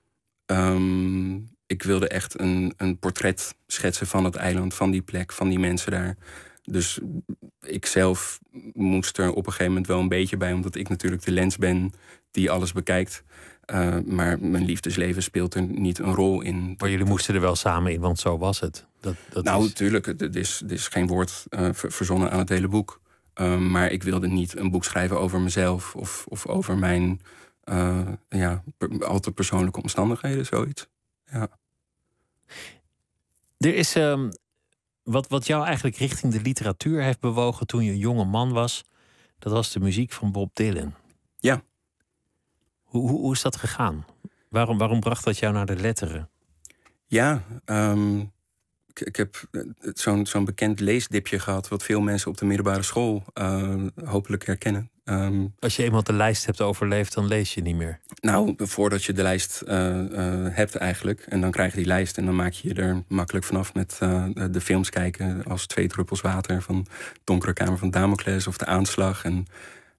S5: Um, ik wilde echt een, een portret schetsen van het eiland, van die plek, van die mensen daar. Dus ik zelf moest er op een gegeven moment wel een beetje bij, omdat ik natuurlijk de lens ben die alles bekijkt. Uh, maar mijn liefdesleven speelt er niet een rol in.
S4: Maar jullie moesten er wel samen in, want zo was het. Dat, dat
S5: nou,
S4: is...
S5: natuurlijk. Er is, er is geen woord uh, verzonnen aan het hele boek. Uh, maar ik wilde niet een boek schrijven over mezelf of, of over mijn uh, ja, per, al te persoonlijke omstandigheden, zoiets. Ja.
S4: Er is um, wat, wat jou eigenlijk richting de literatuur heeft bewogen toen je een jonge man was. Dat was de muziek van Bob Dylan.
S5: Ja.
S4: Hoe, hoe, hoe is dat gegaan? Waarom, waarom bracht dat jou naar de letteren?
S5: Ja, um, ik, ik heb zo'n zo'n bekend leesdipje gehad, wat veel mensen op de middelbare school uh, hopelijk herkennen. Um,
S4: Als je eenmaal de lijst hebt overleefd, dan lees je niet meer.
S5: Nou, voordat je de lijst uh, uh, hebt eigenlijk. En dan krijg je die lijst en dan maak je je er makkelijk vanaf met uh, de films kijken als Twee druppels water van Donkere Kamer van Damocles of De Aanslag. En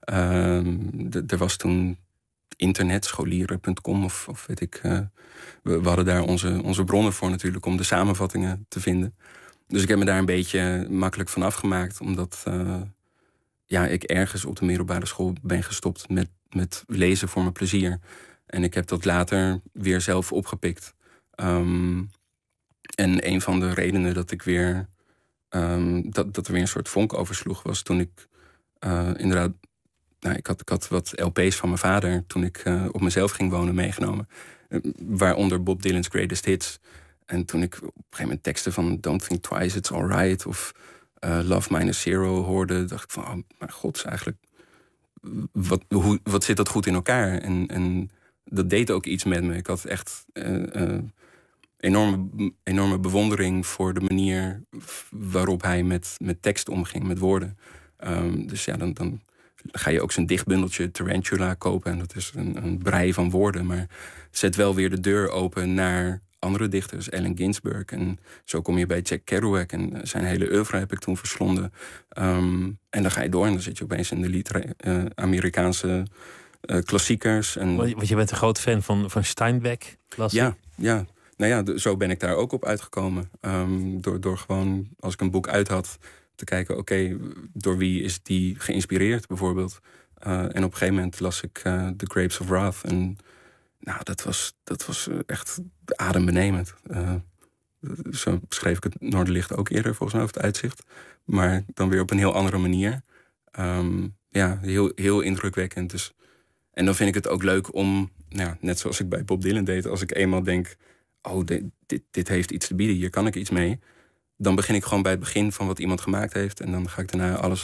S5: uh, er was toen internet, scholieren punt com of, of weet ik. Uh, we, we hadden daar onze, onze bronnen voor natuurlijk om de samenvattingen te vinden. Dus ik heb me daar een beetje makkelijk van afgemaakt, omdat uh, ja, ik ergens op de middelbare school ben gestopt met, met lezen voor mijn plezier. En ik heb dat later weer zelf opgepikt. Um, en een van de redenen dat ik weer um, dat, dat er weer een soort vonk oversloeg was toen ik uh, inderdaad. Nou, ik had, ik had wat L P's van mijn vader toen ik uh, op mezelf ging wonen meegenomen. Uh, waaronder Bob Dylan's Greatest Hits. En toen ik op een gegeven moment teksten van Don't Think Twice, It's Alright of uh, Love Minus Zero hoorde, dacht ik van, oh mijn god, eigenlijk, wat, hoe, wat zit dat goed in elkaar? En, en dat deed ook iets met me. Ik had echt uh, uh, enorme, enorme bewondering voor de manier waarop hij met, met tekst omging, met woorden. Um, dus ja, dan, dan ga je ook zijn dichtbundeltje Tarantula kopen. En dat is een, een brei van woorden. Maar zet wel weer de deur open naar andere dichters. Allen Ginsberg. En zo kom je bij Jack Kerouac. En zijn hele oeuvre heb ik toen verslonden. Um, en dan ga je door. En dan zit je opeens in de litera- uh, Amerikaanse uh, klassiekers. En
S4: Want je bent een groot fan van, van Steinbeck.
S5: Ja, ja. Nou ja, de, zo ben ik daar ook op uitgekomen. Um, door, door gewoon, als ik een boek uit had, te kijken, oké, okay, door wie is die geïnspireerd bijvoorbeeld. Uh, en op een gegeven moment las ik uh, The Grapes of Wrath. En nou, dat was, dat was echt adembenemend. Uh, zo beschreef ik het Noorderlicht ook eerder, volgens mij, over het uitzicht. Maar dan weer op een heel andere manier. Um, ja, heel, heel indrukwekkend. Dus, en dan vind ik het ook leuk om, nou, net zoals ik bij Bob Dylan deed, als ik eenmaal denk, oh, dit, dit, dit heeft iets te bieden, hier kan ik iets mee. Dan begin ik gewoon bij het begin van wat iemand gemaakt heeft. En dan ga ik daarna alles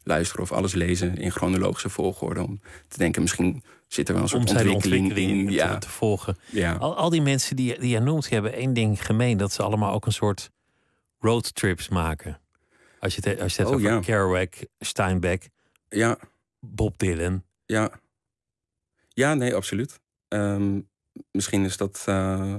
S5: luisteren of alles lezen in chronologische volgorde. Om te denken, misschien zit er wel een soort
S4: om zijn
S5: ontwikkeling,
S4: ontwikkeling
S5: in. Ja.
S4: te, te volgen.
S5: Ja.
S4: Al, al die mensen die, die je noemt, die hebben één ding gemeen. Dat ze allemaal ook een soort roadtrips maken. Als je het, als je het
S5: Oh,
S4: over
S5: ja.
S4: Kerouac, Steinbeck,
S5: Ja,
S4: Bob Dylan.
S5: ja. Ja, nee, absoluut. Um, misschien is dat... Uh,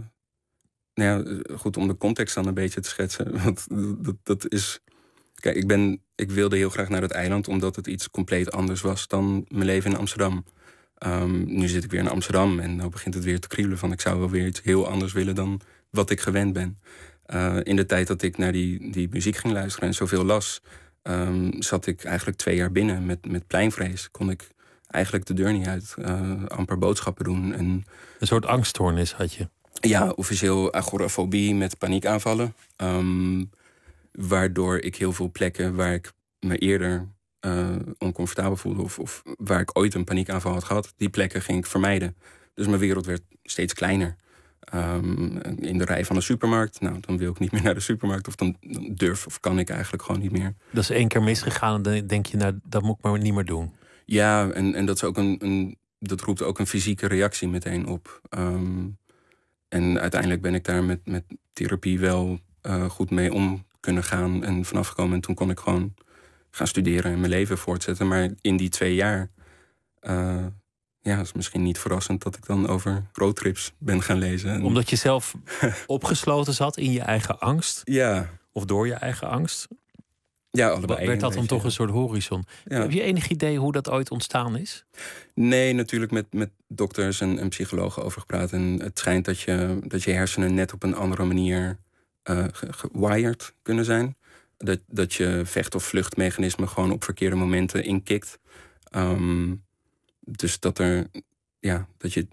S5: nou ja, goed om de context dan een beetje te schetsen. Want dat, dat is... Kijk, ik, ben, ik wilde heel graag naar het eiland, omdat het iets compleet anders was dan mijn leven in Amsterdam. Um, nu zit ik weer in Amsterdam en nu begint het weer te kriebelen van ik zou wel weer iets heel anders willen dan wat ik gewend ben. Uh, in de tijd dat ik naar die, die muziek ging luisteren en zoveel las, um, zat ik eigenlijk twee jaar binnen met, met pleinvrees. Kon ik eigenlijk de deur niet uit, uh, amper boodschappen doen. En,
S4: Een soort angststoornis had je.
S5: ja, officieel agorafobie met paniekaanvallen. Um, waardoor ik heel veel plekken waar ik me eerder uh, oncomfortabel voelde, Of, of waar ik ooit een paniekaanval had gehad, die plekken ging ik vermijden. Dus mijn wereld werd steeds kleiner. Um, in de rij van een supermarkt, nou, dan wil ik niet meer naar de supermarkt. Of dan, dan durf of kan ik eigenlijk gewoon niet meer.
S4: Dat is één keer misgegaan en dan denk je, nou, dat moet ik maar niet meer doen.
S5: Ja, en, en dat, is ook een, een, dat roept ook een fysieke reactie meteen op. Um, en uiteindelijk ben ik daar met, met therapie wel uh, goed mee om kunnen gaan en vanaf gekomen. En toen kon ik gewoon gaan studeren en mijn leven voortzetten. Maar in die twee jaar, uh, ja, is misschien niet verrassend dat ik dan over roadtrips ben gaan lezen. En
S4: Omdat je zelf opgesloten zat in je eigen angst?
S5: ja,
S4: Of door je eigen angst?
S5: ja, allebei.
S4: Werd dat dan
S5: weet
S4: toch
S5: je.
S4: een soort horizon?
S5: Ja.
S4: Heb je enig idee hoe dat ooit ontstaan is?
S5: Nee, natuurlijk met, met dokters en, en psychologen over gepraat. En het schijnt dat je, dat je hersenen net op een andere manier uh, ge- gewired kunnen zijn. Dat, dat je vecht- of vluchtmechanismen gewoon op verkeerde momenten inkikt. Um, dus dat er, ja, dat je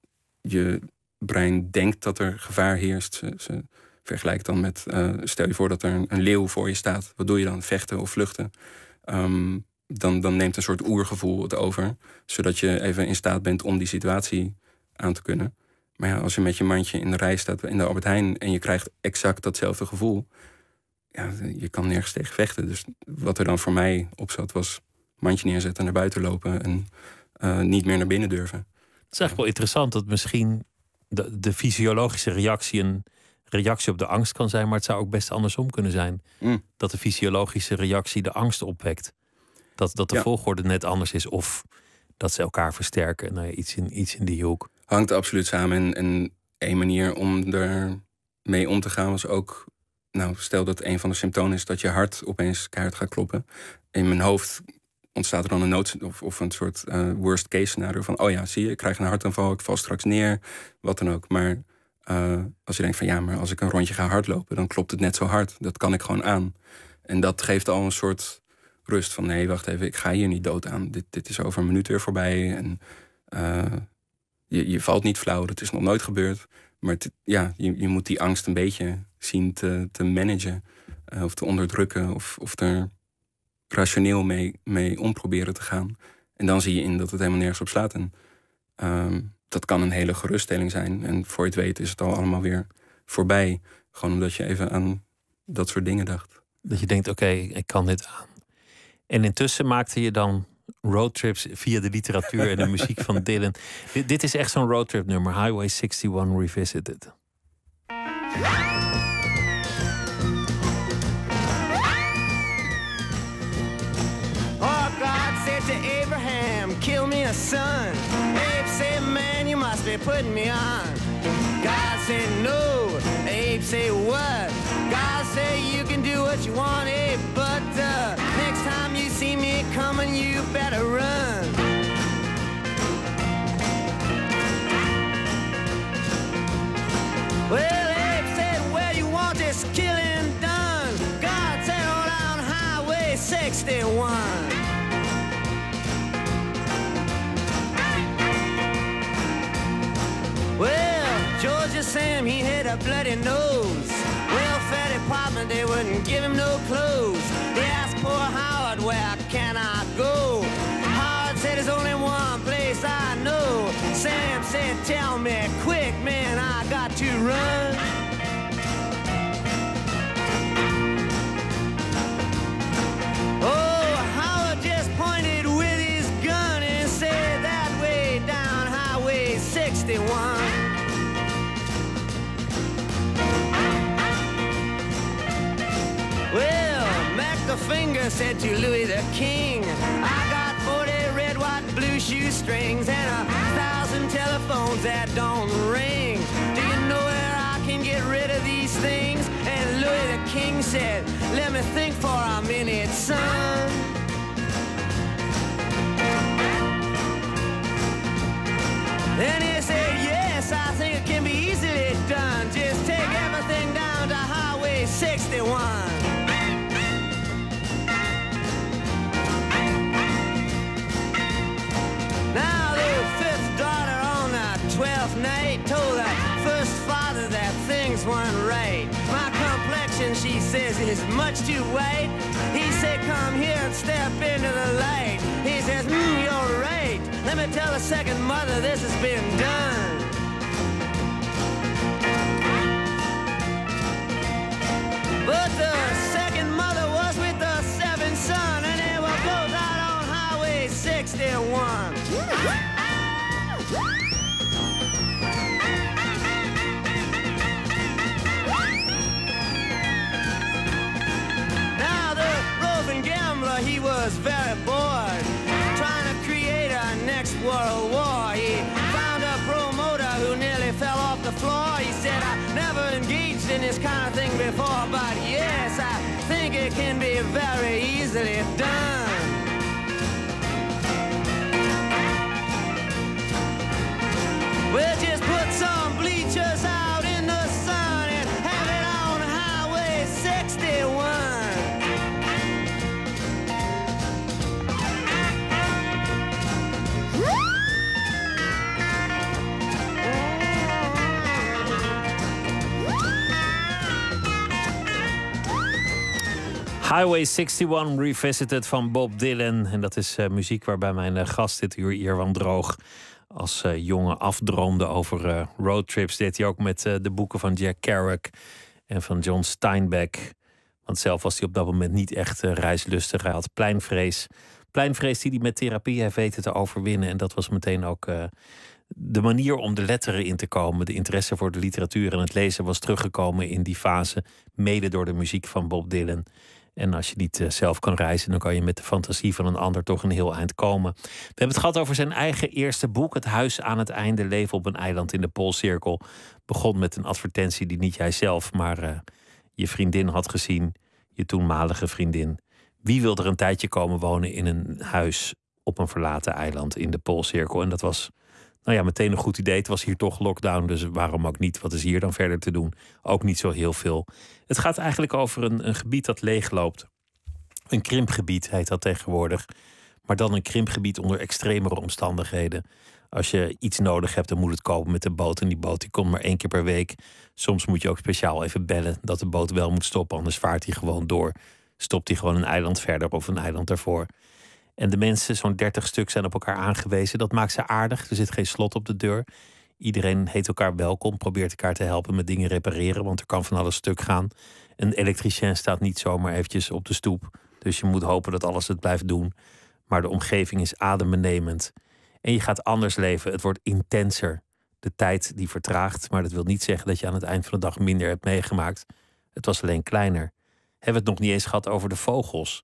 S5: je brein denkt dat er gevaar heerst. Ze, ze vergelijkt dan met, uh, stel je voor dat er een, een leeuw voor je staat. Wat doe je dan? Vechten of vluchten? Um, dan, dan neemt een soort oergevoel het over. Zodat je even in staat bent om die situatie aan te kunnen. Maar ja, als je met je mandje in de rij staat in de Albert Heijn en je krijgt exact datzelfde gevoel, ja, je kan nergens tegen vechten. Dus wat er dan voor mij op zat was mandje neerzetten, naar buiten lopen en uh, niet meer naar binnen durven.
S4: Het is eigenlijk wel interessant dat misschien de, de fysiologische reactie een reactie op de angst kan zijn, maar het zou ook best andersom kunnen zijn.
S5: Mm.
S4: Dat de fysiologische reactie de angst opwekt. Dat, dat de
S5: Ja.
S4: volgorde net anders is of dat ze elkaar versterken. Nou ja, iets, in, iets in die hoek.
S5: Hangt absoluut samen. En, en één manier om er mee om te gaan was ook, nou, stel dat een van de symptomen is dat je hart opeens keihard gaat kloppen. In mijn hoofd ontstaat er dan een nood of, of een soort uh, worst case scenario van, oh ja, zie je, ik krijg een hartaanval, ik val straks neer, wat dan ook. Maar uh, als je denkt van ja, maar als ik een rondje ga hardlopen, dan klopt het net zo hard. Dat kan ik gewoon aan. En dat geeft al een soort rust van nee, wacht even, ik ga hier niet dood aan. Dit, dit is over een minuut weer voorbij. En uh, je, je valt niet flauw, dat is nog nooit gebeurd. Maar het, ja, je, je moet die angst een beetje zien te, te managen. Uh, of te onderdrukken. Of, of er rationeel mee, mee om proberen te gaan. En dan zie je in dat het helemaal nergens op slaat. En um, dat kan een hele geruststelling zijn. En voor je het weet is het al allemaal weer voorbij. Gewoon omdat je even aan dat soort dingen dacht.
S4: Dat je denkt, oké, okay, ik kan dit aan. En intussen maakte je dan roadtrips via de literatuur en de muziek van Dylan. Dit, dit is echt zo'n roadtrip nummer. Highway sixty-one Revisited.
S6: Oh, God said to Abraham, kill me a son. Abe said, man, you must be putting me on. God said, no. Abe said, what? God said, you can do what you want, Abe, but uh, next time you see me coming, you better run. Well, Abe said, where you want this killing done? God said, on down Highway sixty-one. Well, Georgia Sam, he had a bloody nose. Welfare department, they wouldn't give him no clothes. They asked poor Howard, where can I go? Howard said, there's only one place I know. Sam said, tell me quick, man, I got to run. Oh, Howard finger said to Louis the King, I got forty red, white, blue shoestrings and a thousand telephones that don't ring. Do you know where I can get rid of these things? And Louis the King said, let me think for a minute, son. Then he said, yes, I think it can be easily done. Just take everything down to Highway sixty-one. Now the fifth daughter on the twelfth night told the first father that things weren't right. My complexion, she says, is much too white. He said, come here and step into the light. He says, mm, you're right. Let me tell the second mother this has been done. But the second mother was with the seventh son, and they were both out on Highway sixty-one. Now the roving gambler, he was very bored, trying to create a next world war. He found a promoter who nearly fell off the floor. He said, I never engaged in this kind of thing before, but yes, I think it can be very easily done. We'll just put some bleachers out in the sun and have it on Highway sixty-one.
S4: Highway eenenzestig Revisited van Bob Dylan. En dat is uh, muziek waarbij mijn uh, gast dit uur Irwan Droog als uh, jongen afdroomde over uh, roadtrips. Deed hij ook met uh, de boeken van Jack Kerouac en van John Steinbeck. Want zelf was hij op dat moment niet echt uh, reislustig. Hij had pleinvrees. Pleinvrees die hij met therapie heeft weten te overwinnen. En dat was meteen ook uh, de manier om de letteren in te komen. De interesse voor de literatuur en het lezen was teruggekomen in die fase. Mede door de muziek van Bob Dylan. En als je niet uh, zelf kan reizen, dan kan je met de fantasie van een ander toch een heel eind komen. We hebben het gehad over zijn eigen eerste boek. Het Huis aan het Einde, leven op een eiland in de Poolcirkel. Begon met een advertentie die niet jijzelf, maar uh, je vriendin had gezien. Je toenmalige vriendin. Wie wil er een tijdje komen wonen in een huis op een verlaten eiland in de Poolcirkel? En dat was nou ja, meteen een goed idee. Het was hier toch lockdown, dus waarom ook niet? Wat is hier dan verder te doen? Ook niet zo heel veel. Het gaat eigenlijk over een, een gebied dat leegloopt. Een krimpgebied heet dat tegenwoordig. Maar dan een krimpgebied onder extremere omstandigheden. Als je iets nodig hebt, dan moet het komen met de boot. En die boot die komt maar één keer per week. Soms moet je ook speciaal even bellen dat de boot wel moet stoppen. Anders vaart hij gewoon door. Stopt hij gewoon een eiland verder of een eiland ervoor. En de mensen, zo'n dertig stuk, zijn op elkaar aangewezen. Dat maakt ze aardig. Er zit geen slot op de deur. Iedereen heet elkaar welkom. Probeert elkaar te helpen met dingen repareren. Want er kan van alles stuk gaan. Een elektricien staat niet zomaar eventjes op de stoep. Dus je moet hopen dat alles het blijft doen. Maar de omgeving is adembenemend. En je gaat anders leven. Het wordt intenser. De tijd die vertraagt. Maar dat wil niet zeggen dat je aan het eind van de dag minder hebt meegemaakt. Het was alleen kleiner. Hebben we het nog niet eens gehad over de vogels.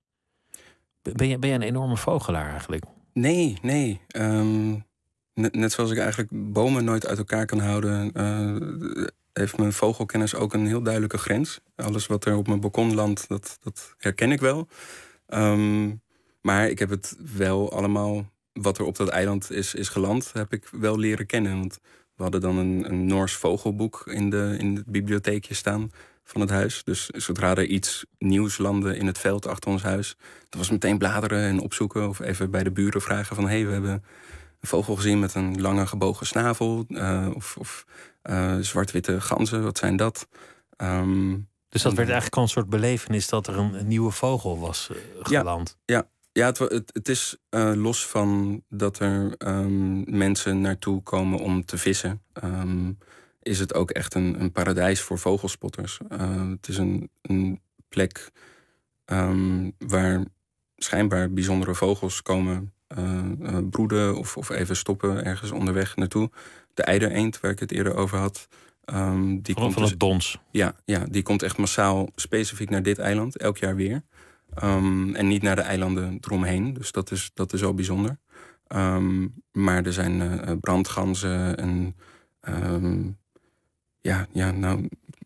S4: Ben je, ben je een enorme vogelaar eigenlijk?
S5: Nee, nee. Um, net, net zoals ik eigenlijk bomen nooit uit elkaar kan houden, Uh, heeft mijn vogelkennis ook een heel duidelijke grens. Alles wat er op mijn balkon landt, dat, dat herken ik wel. Um, maar ik heb het wel allemaal, wat er op dat eiland is, is geland, heb ik wel leren kennen. Want we hadden dan een, een Noors vogelboek in, de, in het bibliotheekje staan van het huis. Dus zodra er iets nieuws landde in het veld achter ons huis, dat was meteen bladeren en opzoeken of even bij de buren vragen van hé, hey, we hebben een vogel gezien met een lange gebogen snavel uh, of, of uh, zwart-witte ganzen, wat zijn dat? Um,
S4: dus dat werd eigenlijk al een soort belevenis dat er een, een nieuwe vogel was uh, geland.
S5: Ja, ja. Ja, het, het, het is uh, los van dat er um, mensen naartoe komen om te vissen, Um, is het ook echt een, een paradijs voor vogelspotters. Uh, het is een, een plek um, waar schijnbaar bijzondere vogels komen uh, uh, broeden of, of even stoppen ergens onderweg naartoe. De eidereend, waar ik het eerder over had. Um, die
S4: van
S5: komt
S4: van
S5: dus,
S4: het dons.
S5: Ja, ja, die komt echt massaal specifiek naar dit eiland, elk jaar weer. Um, en niet naar de eilanden eromheen. Dus dat is, dat is al bijzonder. Um, maar er zijn uh, brandganzen en... Um, ja, ja, nou...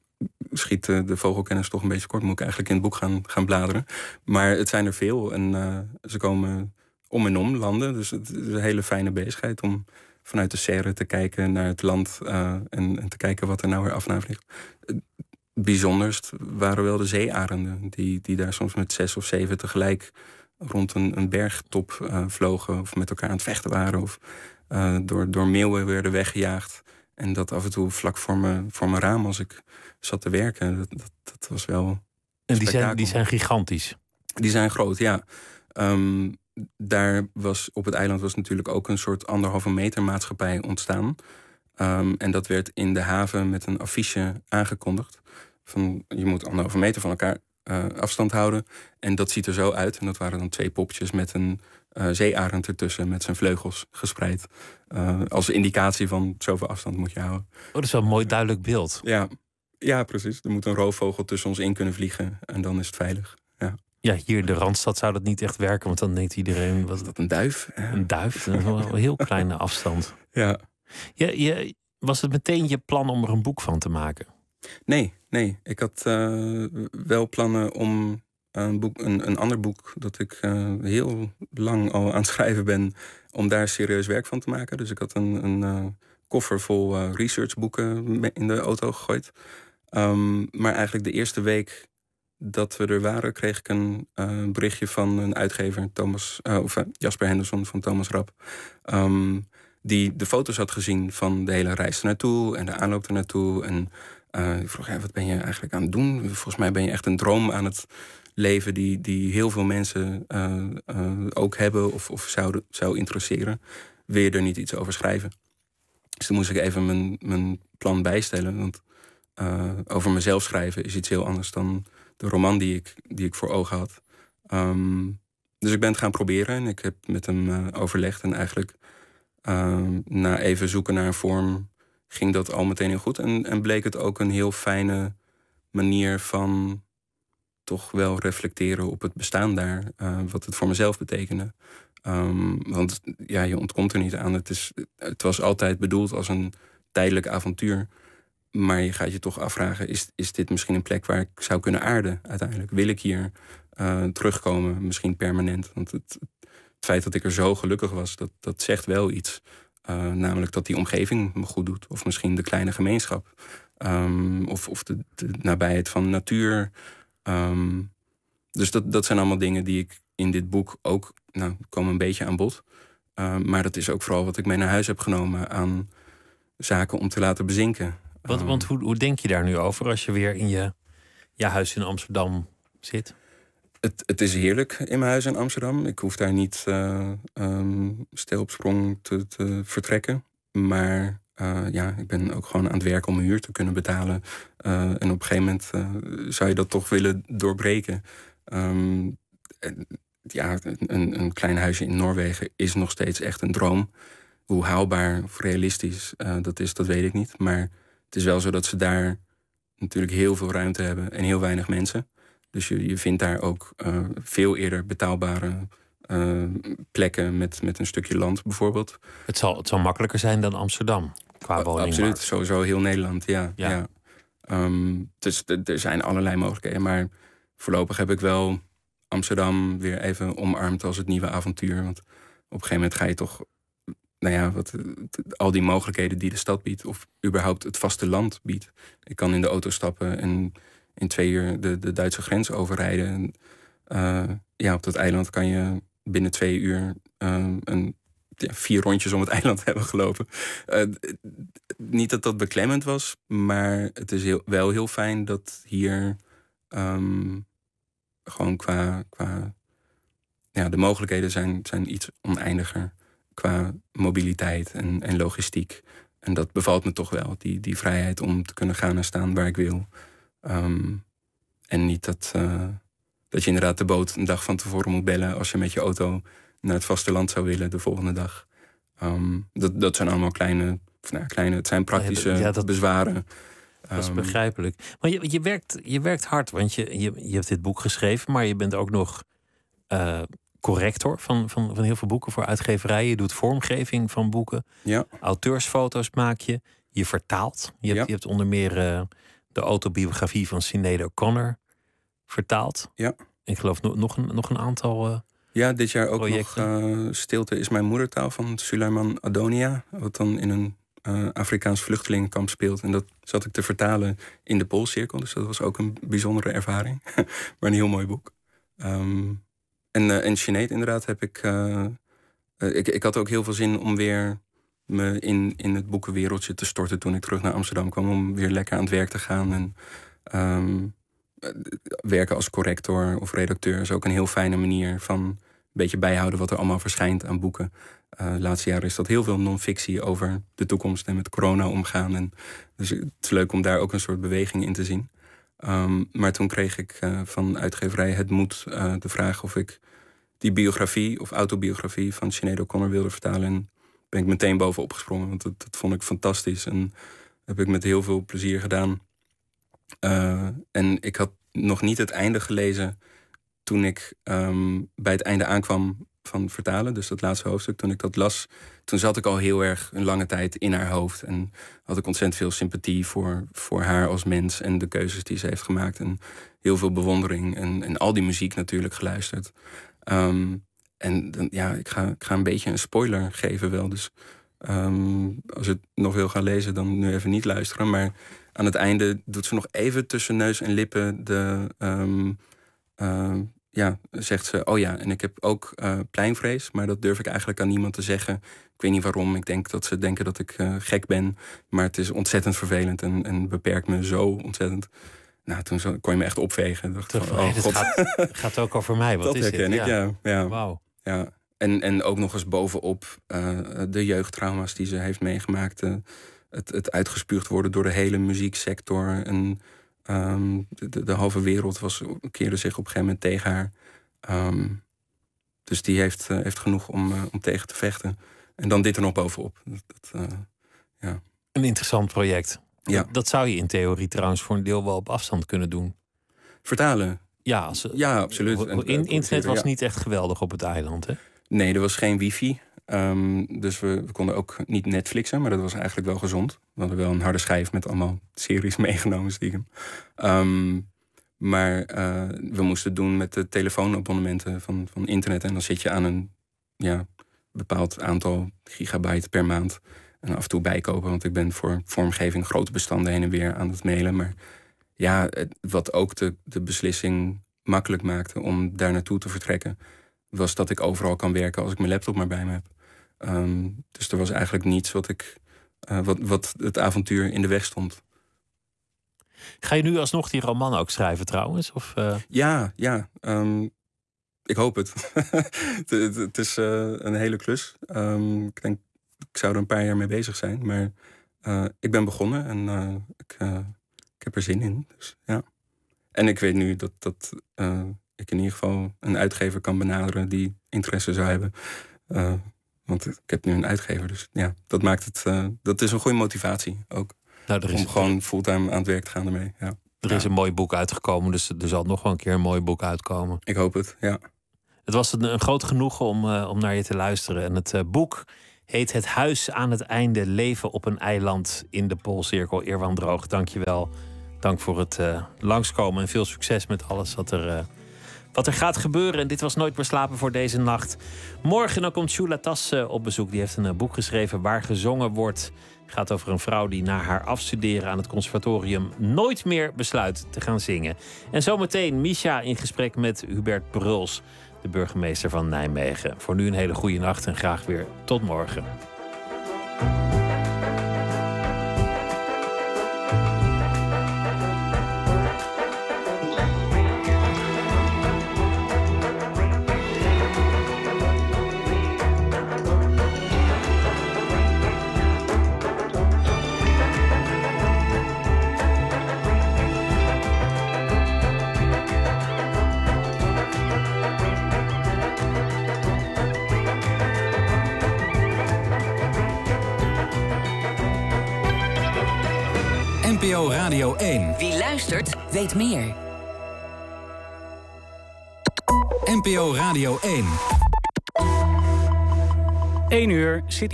S5: schiet uh, de vogelkennis toch een beetje kort. Moet ik eigenlijk in het boek gaan, gaan bladeren. Maar het zijn er veel. En uh, ze komen om en om landen. Dus het is een hele fijne bezigheid om vanuit de serre te kijken naar het land. Uh, en, en te kijken wat er nou weer af naar vliegt. Het bijzonderst waren wel de zeearenden. Die, die daar soms met zes of zeven tegelijk rond een, een bergtop uh, vlogen. Of met elkaar aan het vechten waren. Of uh, door, door meeuwen werden weggejaagd. En dat af en toe vlak voor mijn, voor mijn raam als ik zat te werken. Dat, dat, dat was wel.
S4: En die zijn, die zijn gigantisch.
S5: Die zijn groot, ja. Um, daar was op het eiland was natuurlijk ook een soort anderhalve meter maatschappij ontstaan. Um, en dat werd in de haven met een affiche aangekondigd. Van je moet anderhalve meter van elkaar uh, afstand houden. En dat ziet er zo uit. En dat waren dan twee poppetjes met een uh, zeearend ertussen met zijn vleugels gespreid. Uh, als indicatie van zoveel afstand moet je houden.
S4: Oh, dat is wel een mooi duidelijk beeld.
S5: Ja, ja, precies. Er moet een roofvogel tussen ons in kunnen vliegen. En dan is het veilig. Ja,
S4: ja hier in de Randstad zou dat niet echt werken. Want dan denkt iedereen...
S5: Was dat een duif? Ja.
S4: Een duif? Een, een heel kleine afstand.
S5: Ja.
S4: Je, je, was het meteen je plan om er een boek van te maken?
S5: Nee, nee. Ik had uh, wel plannen om een, boek, een, een ander boek... dat ik uh, heel lang al aan het schrijven ben... om daar serieus werk van te maken. Dus ik had een, een uh, koffer vol uh, researchboeken in de auto gegooid. Um, maar eigenlijk de eerste week dat we er waren... kreeg ik een uh, berichtje van een uitgever, Thomas, uh, of uh, Jasper Henderson van Thomas Rapp... Um, die de foto's had gezien van de hele reis ernaartoe en de aanloop ernaartoe. En uh, ik vroeg, ja, wat ben je eigenlijk aan het doen? Volgens mij ben je echt een droom aan het leven... die, die heel veel mensen uh, uh, ook hebben of, of zouden, zou interesseren. Wil je er niet iets over schrijven? Dus toen moest ik even mijn, mijn plan bijstellen. Want uh, over mezelf schrijven is iets heel anders dan de roman die ik, die ik voor ogen had. Um, dus ik ben het gaan proberen en ik heb met hem uh, overlegd en eigenlijk... Uh, na even zoeken naar een vorm ging dat al meteen heel goed. En, en bleek het ook een heel fijne manier van toch wel reflecteren op het bestaan daar. Uh, wat het voor mezelf betekende. Um, want ja, je ontkomt er niet aan. Het, is, het was altijd bedoeld als een tijdelijk avontuur. Maar je gaat je toch afvragen, is, is dit misschien een plek waar ik zou kunnen aarden uiteindelijk? Wil ik hier uh, terugkomen, misschien permanent? Want het... Het feit dat ik er zo gelukkig was, dat, dat zegt wel iets. Uh, namelijk dat die omgeving me goed doet. Of misschien de kleine gemeenschap. Um, of of de, de nabijheid van natuur. Um, dus dat, dat zijn allemaal dingen die ik in dit boek ook... Nou, komen een beetje aan bod. Uh, maar dat is ook vooral wat ik mee naar huis heb genomen... aan zaken om te laten bezinken.
S4: Want, um, want hoe, hoe denk je daar nu over als je weer in je, je huis in Amsterdam zit?
S5: Het, het is heerlijk in mijn huis in Amsterdam. Ik hoef daar niet uh, um, stil op sprong te, te vertrekken. Maar uh, ja, ik ben ook gewoon aan het werken om mijn huur te kunnen betalen. Uh, en op een gegeven moment uh, zou je dat toch willen doorbreken. Um, ja, een, een klein huisje in Noorwegen is nog steeds echt een droom. Hoe haalbaar of realistisch uh, dat is, dat weet ik niet. Maar het is wel zo dat ze daar natuurlijk heel veel ruimte hebben en heel weinig mensen. Dus je, je vindt daar ook uh, veel eerder betaalbare uh, plekken met, met een stukje land bijvoorbeeld.
S4: Het zal, het zal makkelijker zijn dan Amsterdam qua woningmarkt.
S5: Absoluut, sowieso heel Nederland, ja.
S4: ja.
S5: ja. Um, dus er zijn allerlei mogelijkheden. Maar voorlopig heb ik wel Amsterdam weer even omarmd als het nieuwe avontuur. Want op een gegeven moment ga je toch... Nou ja, wat, al die mogelijkheden die de stad biedt... of überhaupt het vasteland biedt. Ik kan in de auto stappen en... in twee uur de, de Duitse grens overrijden. En, uh, ja, op dat eiland kan je binnen twee uur uh, een, ja, vier rondjes om het eiland hebben gelopen. Uh, niet dat dat beklemmend was, maar het is heel, wel heel fijn dat hier um, gewoon qua... qua ja, de mogelijkheden zijn, zijn iets oneindiger qua mobiliteit en, en logistiek. En dat bevalt me toch wel, die, die vrijheid om te kunnen gaan en staan waar ik wil... Um, en niet dat, uh, dat je inderdaad de boot een dag van tevoren moet bellen... als je met je auto naar het vasteland zou willen de volgende dag. Um, dat, dat zijn allemaal kleine, of nou, kleine... Het zijn praktische
S4: ja, dat...
S5: bezwaren.
S4: Dat is
S5: Um,
S4: begrijpelijk. Maar je, je, werkt, je werkt hard, want je, je, je hebt dit boek geschreven, maar je bent ook nog uh, corrector van, van, van heel veel boeken voor uitgeverijen. Je doet vormgeving van boeken.
S5: Ja.
S4: Auteursfoto's maak je. Je vertaalt. Je hebt,
S5: Ja.
S4: je hebt onder meer uh, de autobiografie van Sinéad O'Connor vertaald.
S5: Ja.
S4: Ik geloof no, nog, een, nog een aantal. Uh,
S5: Ja, dit jaar ook
S4: projecten.
S5: nog uh, Stilte is mijn moedertaal van Suleiman Adonia. Wat dan in een uh, Afrikaans vluchtelingenkamp speelt. En dat zat ik te vertalen in de Poolcirkel. Dus dat was ook een bijzondere ervaring. Maar een heel mooi boek. Um, en, uh, en Sinéad inderdaad heb ik, uh, uh, ik... Ik had ook heel veel zin om weer me in, in het boekenwereldje te storten toen ik terug naar Amsterdam kwam. Om weer lekker aan het werk te gaan. En um, werken als corrector of redacteur is ook een heel fijne manier van een beetje bijhouden wat er allemaal verschijnt aan boeken. Uh, de laatste jaren is dat heel veel non-fictie over de toekomst en met corona omgaan. En dus het is leuk om daar ook een soort beweging in te zien. Um, maar toen kreeg ik uh, van uitgeverij Het Moed uh, de vraag of ik die biografie of autobiografie van Sinéad O'Connor wilde vertalen. En ben ik meteen bovenop gesprongen, want dat, dat vond ik fantastisch. En heb ik met heel veel plezier gedaan. Uh, en ik had nog niet het einde gelezen toen ik um, bij het einde aankwam van vertalen. Dus dat laatste hoofdstuk, toen ik dat las, toen zat ik al heel erg een lange tijd in haar hoofd. En had ik ontzettend veel sympathie voor, voor haar als mens en de keuzes die ze heeft gemaakt. En heel veel bewondering en, en al die muziek natuurlijk geluisterd. Um, en dan, ja, ik ga, ik ga een beetje een spoiler geven wel. Dus um, als je het nog wil gaan lezen, dan nu even niet luisteren. Maar aan het einde doet ze nog even tussen neus en lippen de... Um, uh, ja, zegt ze, oh ja, en ik heb ook uh, pleinvrees, maar dat durf ik eigenlijk aan niemand te zeggen. Ik weet niet waarom. Ik denk dat ze denken dat ik uh, gek ben. Maar het is ontzettend vervelend en, en beperkt me zo ontzettend. Nou, toen zo, kon je me echt opvegen. Dacht van, oh,
S4: het gaat, gaat ook over mij. Wat
S5: dat
S4: is
S5: herken
S4: dit?
S5: ik,
S4: ja.
S5: ja. ja.
S4: Wauw.
S5: Ja. En, en ook nog eens bovenop uh, de jeugdtrauma's die ze heeft meegemaakt. Uh, het, het uitgespuugd worden door de hele muzieksector. En um, de, de halve wereld was, keerde zich op een gegeven moment tegen haar. Um, dus die heeft, uh, heeft genoeg om, uh, om tegen te vechten. En dan dit er nog bovenop. Dat, dat, uh, ja.
S4: Een interessant project.
S5: Ja.
S4: Dat, dat zou je in theorie trouwens voor een deel wel op afstand kunnen doen.
S5: Vertalen?
S4: Ja, als,
S5: ja, absoluut.
S4: In, internet was
S5: ja.
S4: niet echt geweldig op het eiland, hè?
S5: Nee, er was geen wifi. Um, dus we, we konden ook niet Netflixen, maar dat was eigenlijk wel gezond. We hadden wel een harde schijf met allemaal series meegenomen stiekem. Um, maar uh, we moesten het doen met de telefoonabonnementen van, van internet. En dan zit je aan een ja, bepaald aantal gigabyte per maand. En af en toe bijkopen, want ik ben voor vormgeving grote bestanden heen en weer aan het mailen. Maar ja, het, wat ook de, de beslissing makkelijk maakte om daar naartoe te vertrekken, was dat ik overal kan werken als ik mijn laptop maar bij me heb. Um, dus er was eigenlijk niets wat, ik, uh, wat, wat het avontuur in de weg stond.
S4: Ga je nu alsnog die roman ook schrijven trouwens? Of, uh...
S5: Ja, ja. Um, ik hoop het. het, het. Het is uh, een hele klus. Um, ik denk, ik zou er een paar jaar mee bezig zijn. Maar uh, ik ben begonnen en uh, ik, uh, ik heb er zin in. Dus, ja. En ik weet nu dat, dat uh, ik in ieder geval een uitgever kan benaderen die interesse zou hebben. Uh, want ik heb nu een uitgever, dus ja, dat maakt het. Uh, dat is een goede motivatie ook.
S4: Nou, er is,
S5: om gewoon fulltime aan het werk te gaan ermee. Ja.
S4: Er is
S5: ja.
S4: een mooi boek uitgekomen, dus er zal nog wel een keer een mooi boek uitkomen.
S5: Ik hoop het, ja.
S4: Het was een, een groot genoegen om, uh, om naar je te luisteren. En het uh, boek heet Het Huis aan het Einde, leven op een eiland in de Poolcirkel. Erwan Droog, dank je wel. Dank voor het uh, langskomen en veel succes met alles wat er, uh, wat er gaat gebeuren. En dit was Nooit meer slapen voor deze nacht. Morgen dan komt Shula Tas uh, op bezoek. Die heeft een uh, boek geschreven waar gezongen wordt. Het gaat over een vrouw die na haar afstuderen aan het conservatorium nooit meer besluit te gaan zingen. En zometeen Misha in gesprek met Hubert Bruls, de burgemeester van Nijmegen. Voor nu een hele goede nacht en graag weer tot morgen.
S2: N P O Radio één.
S3: Wie luistert, weet meer.
S2: N P O Radio één.
S7: één uur, City.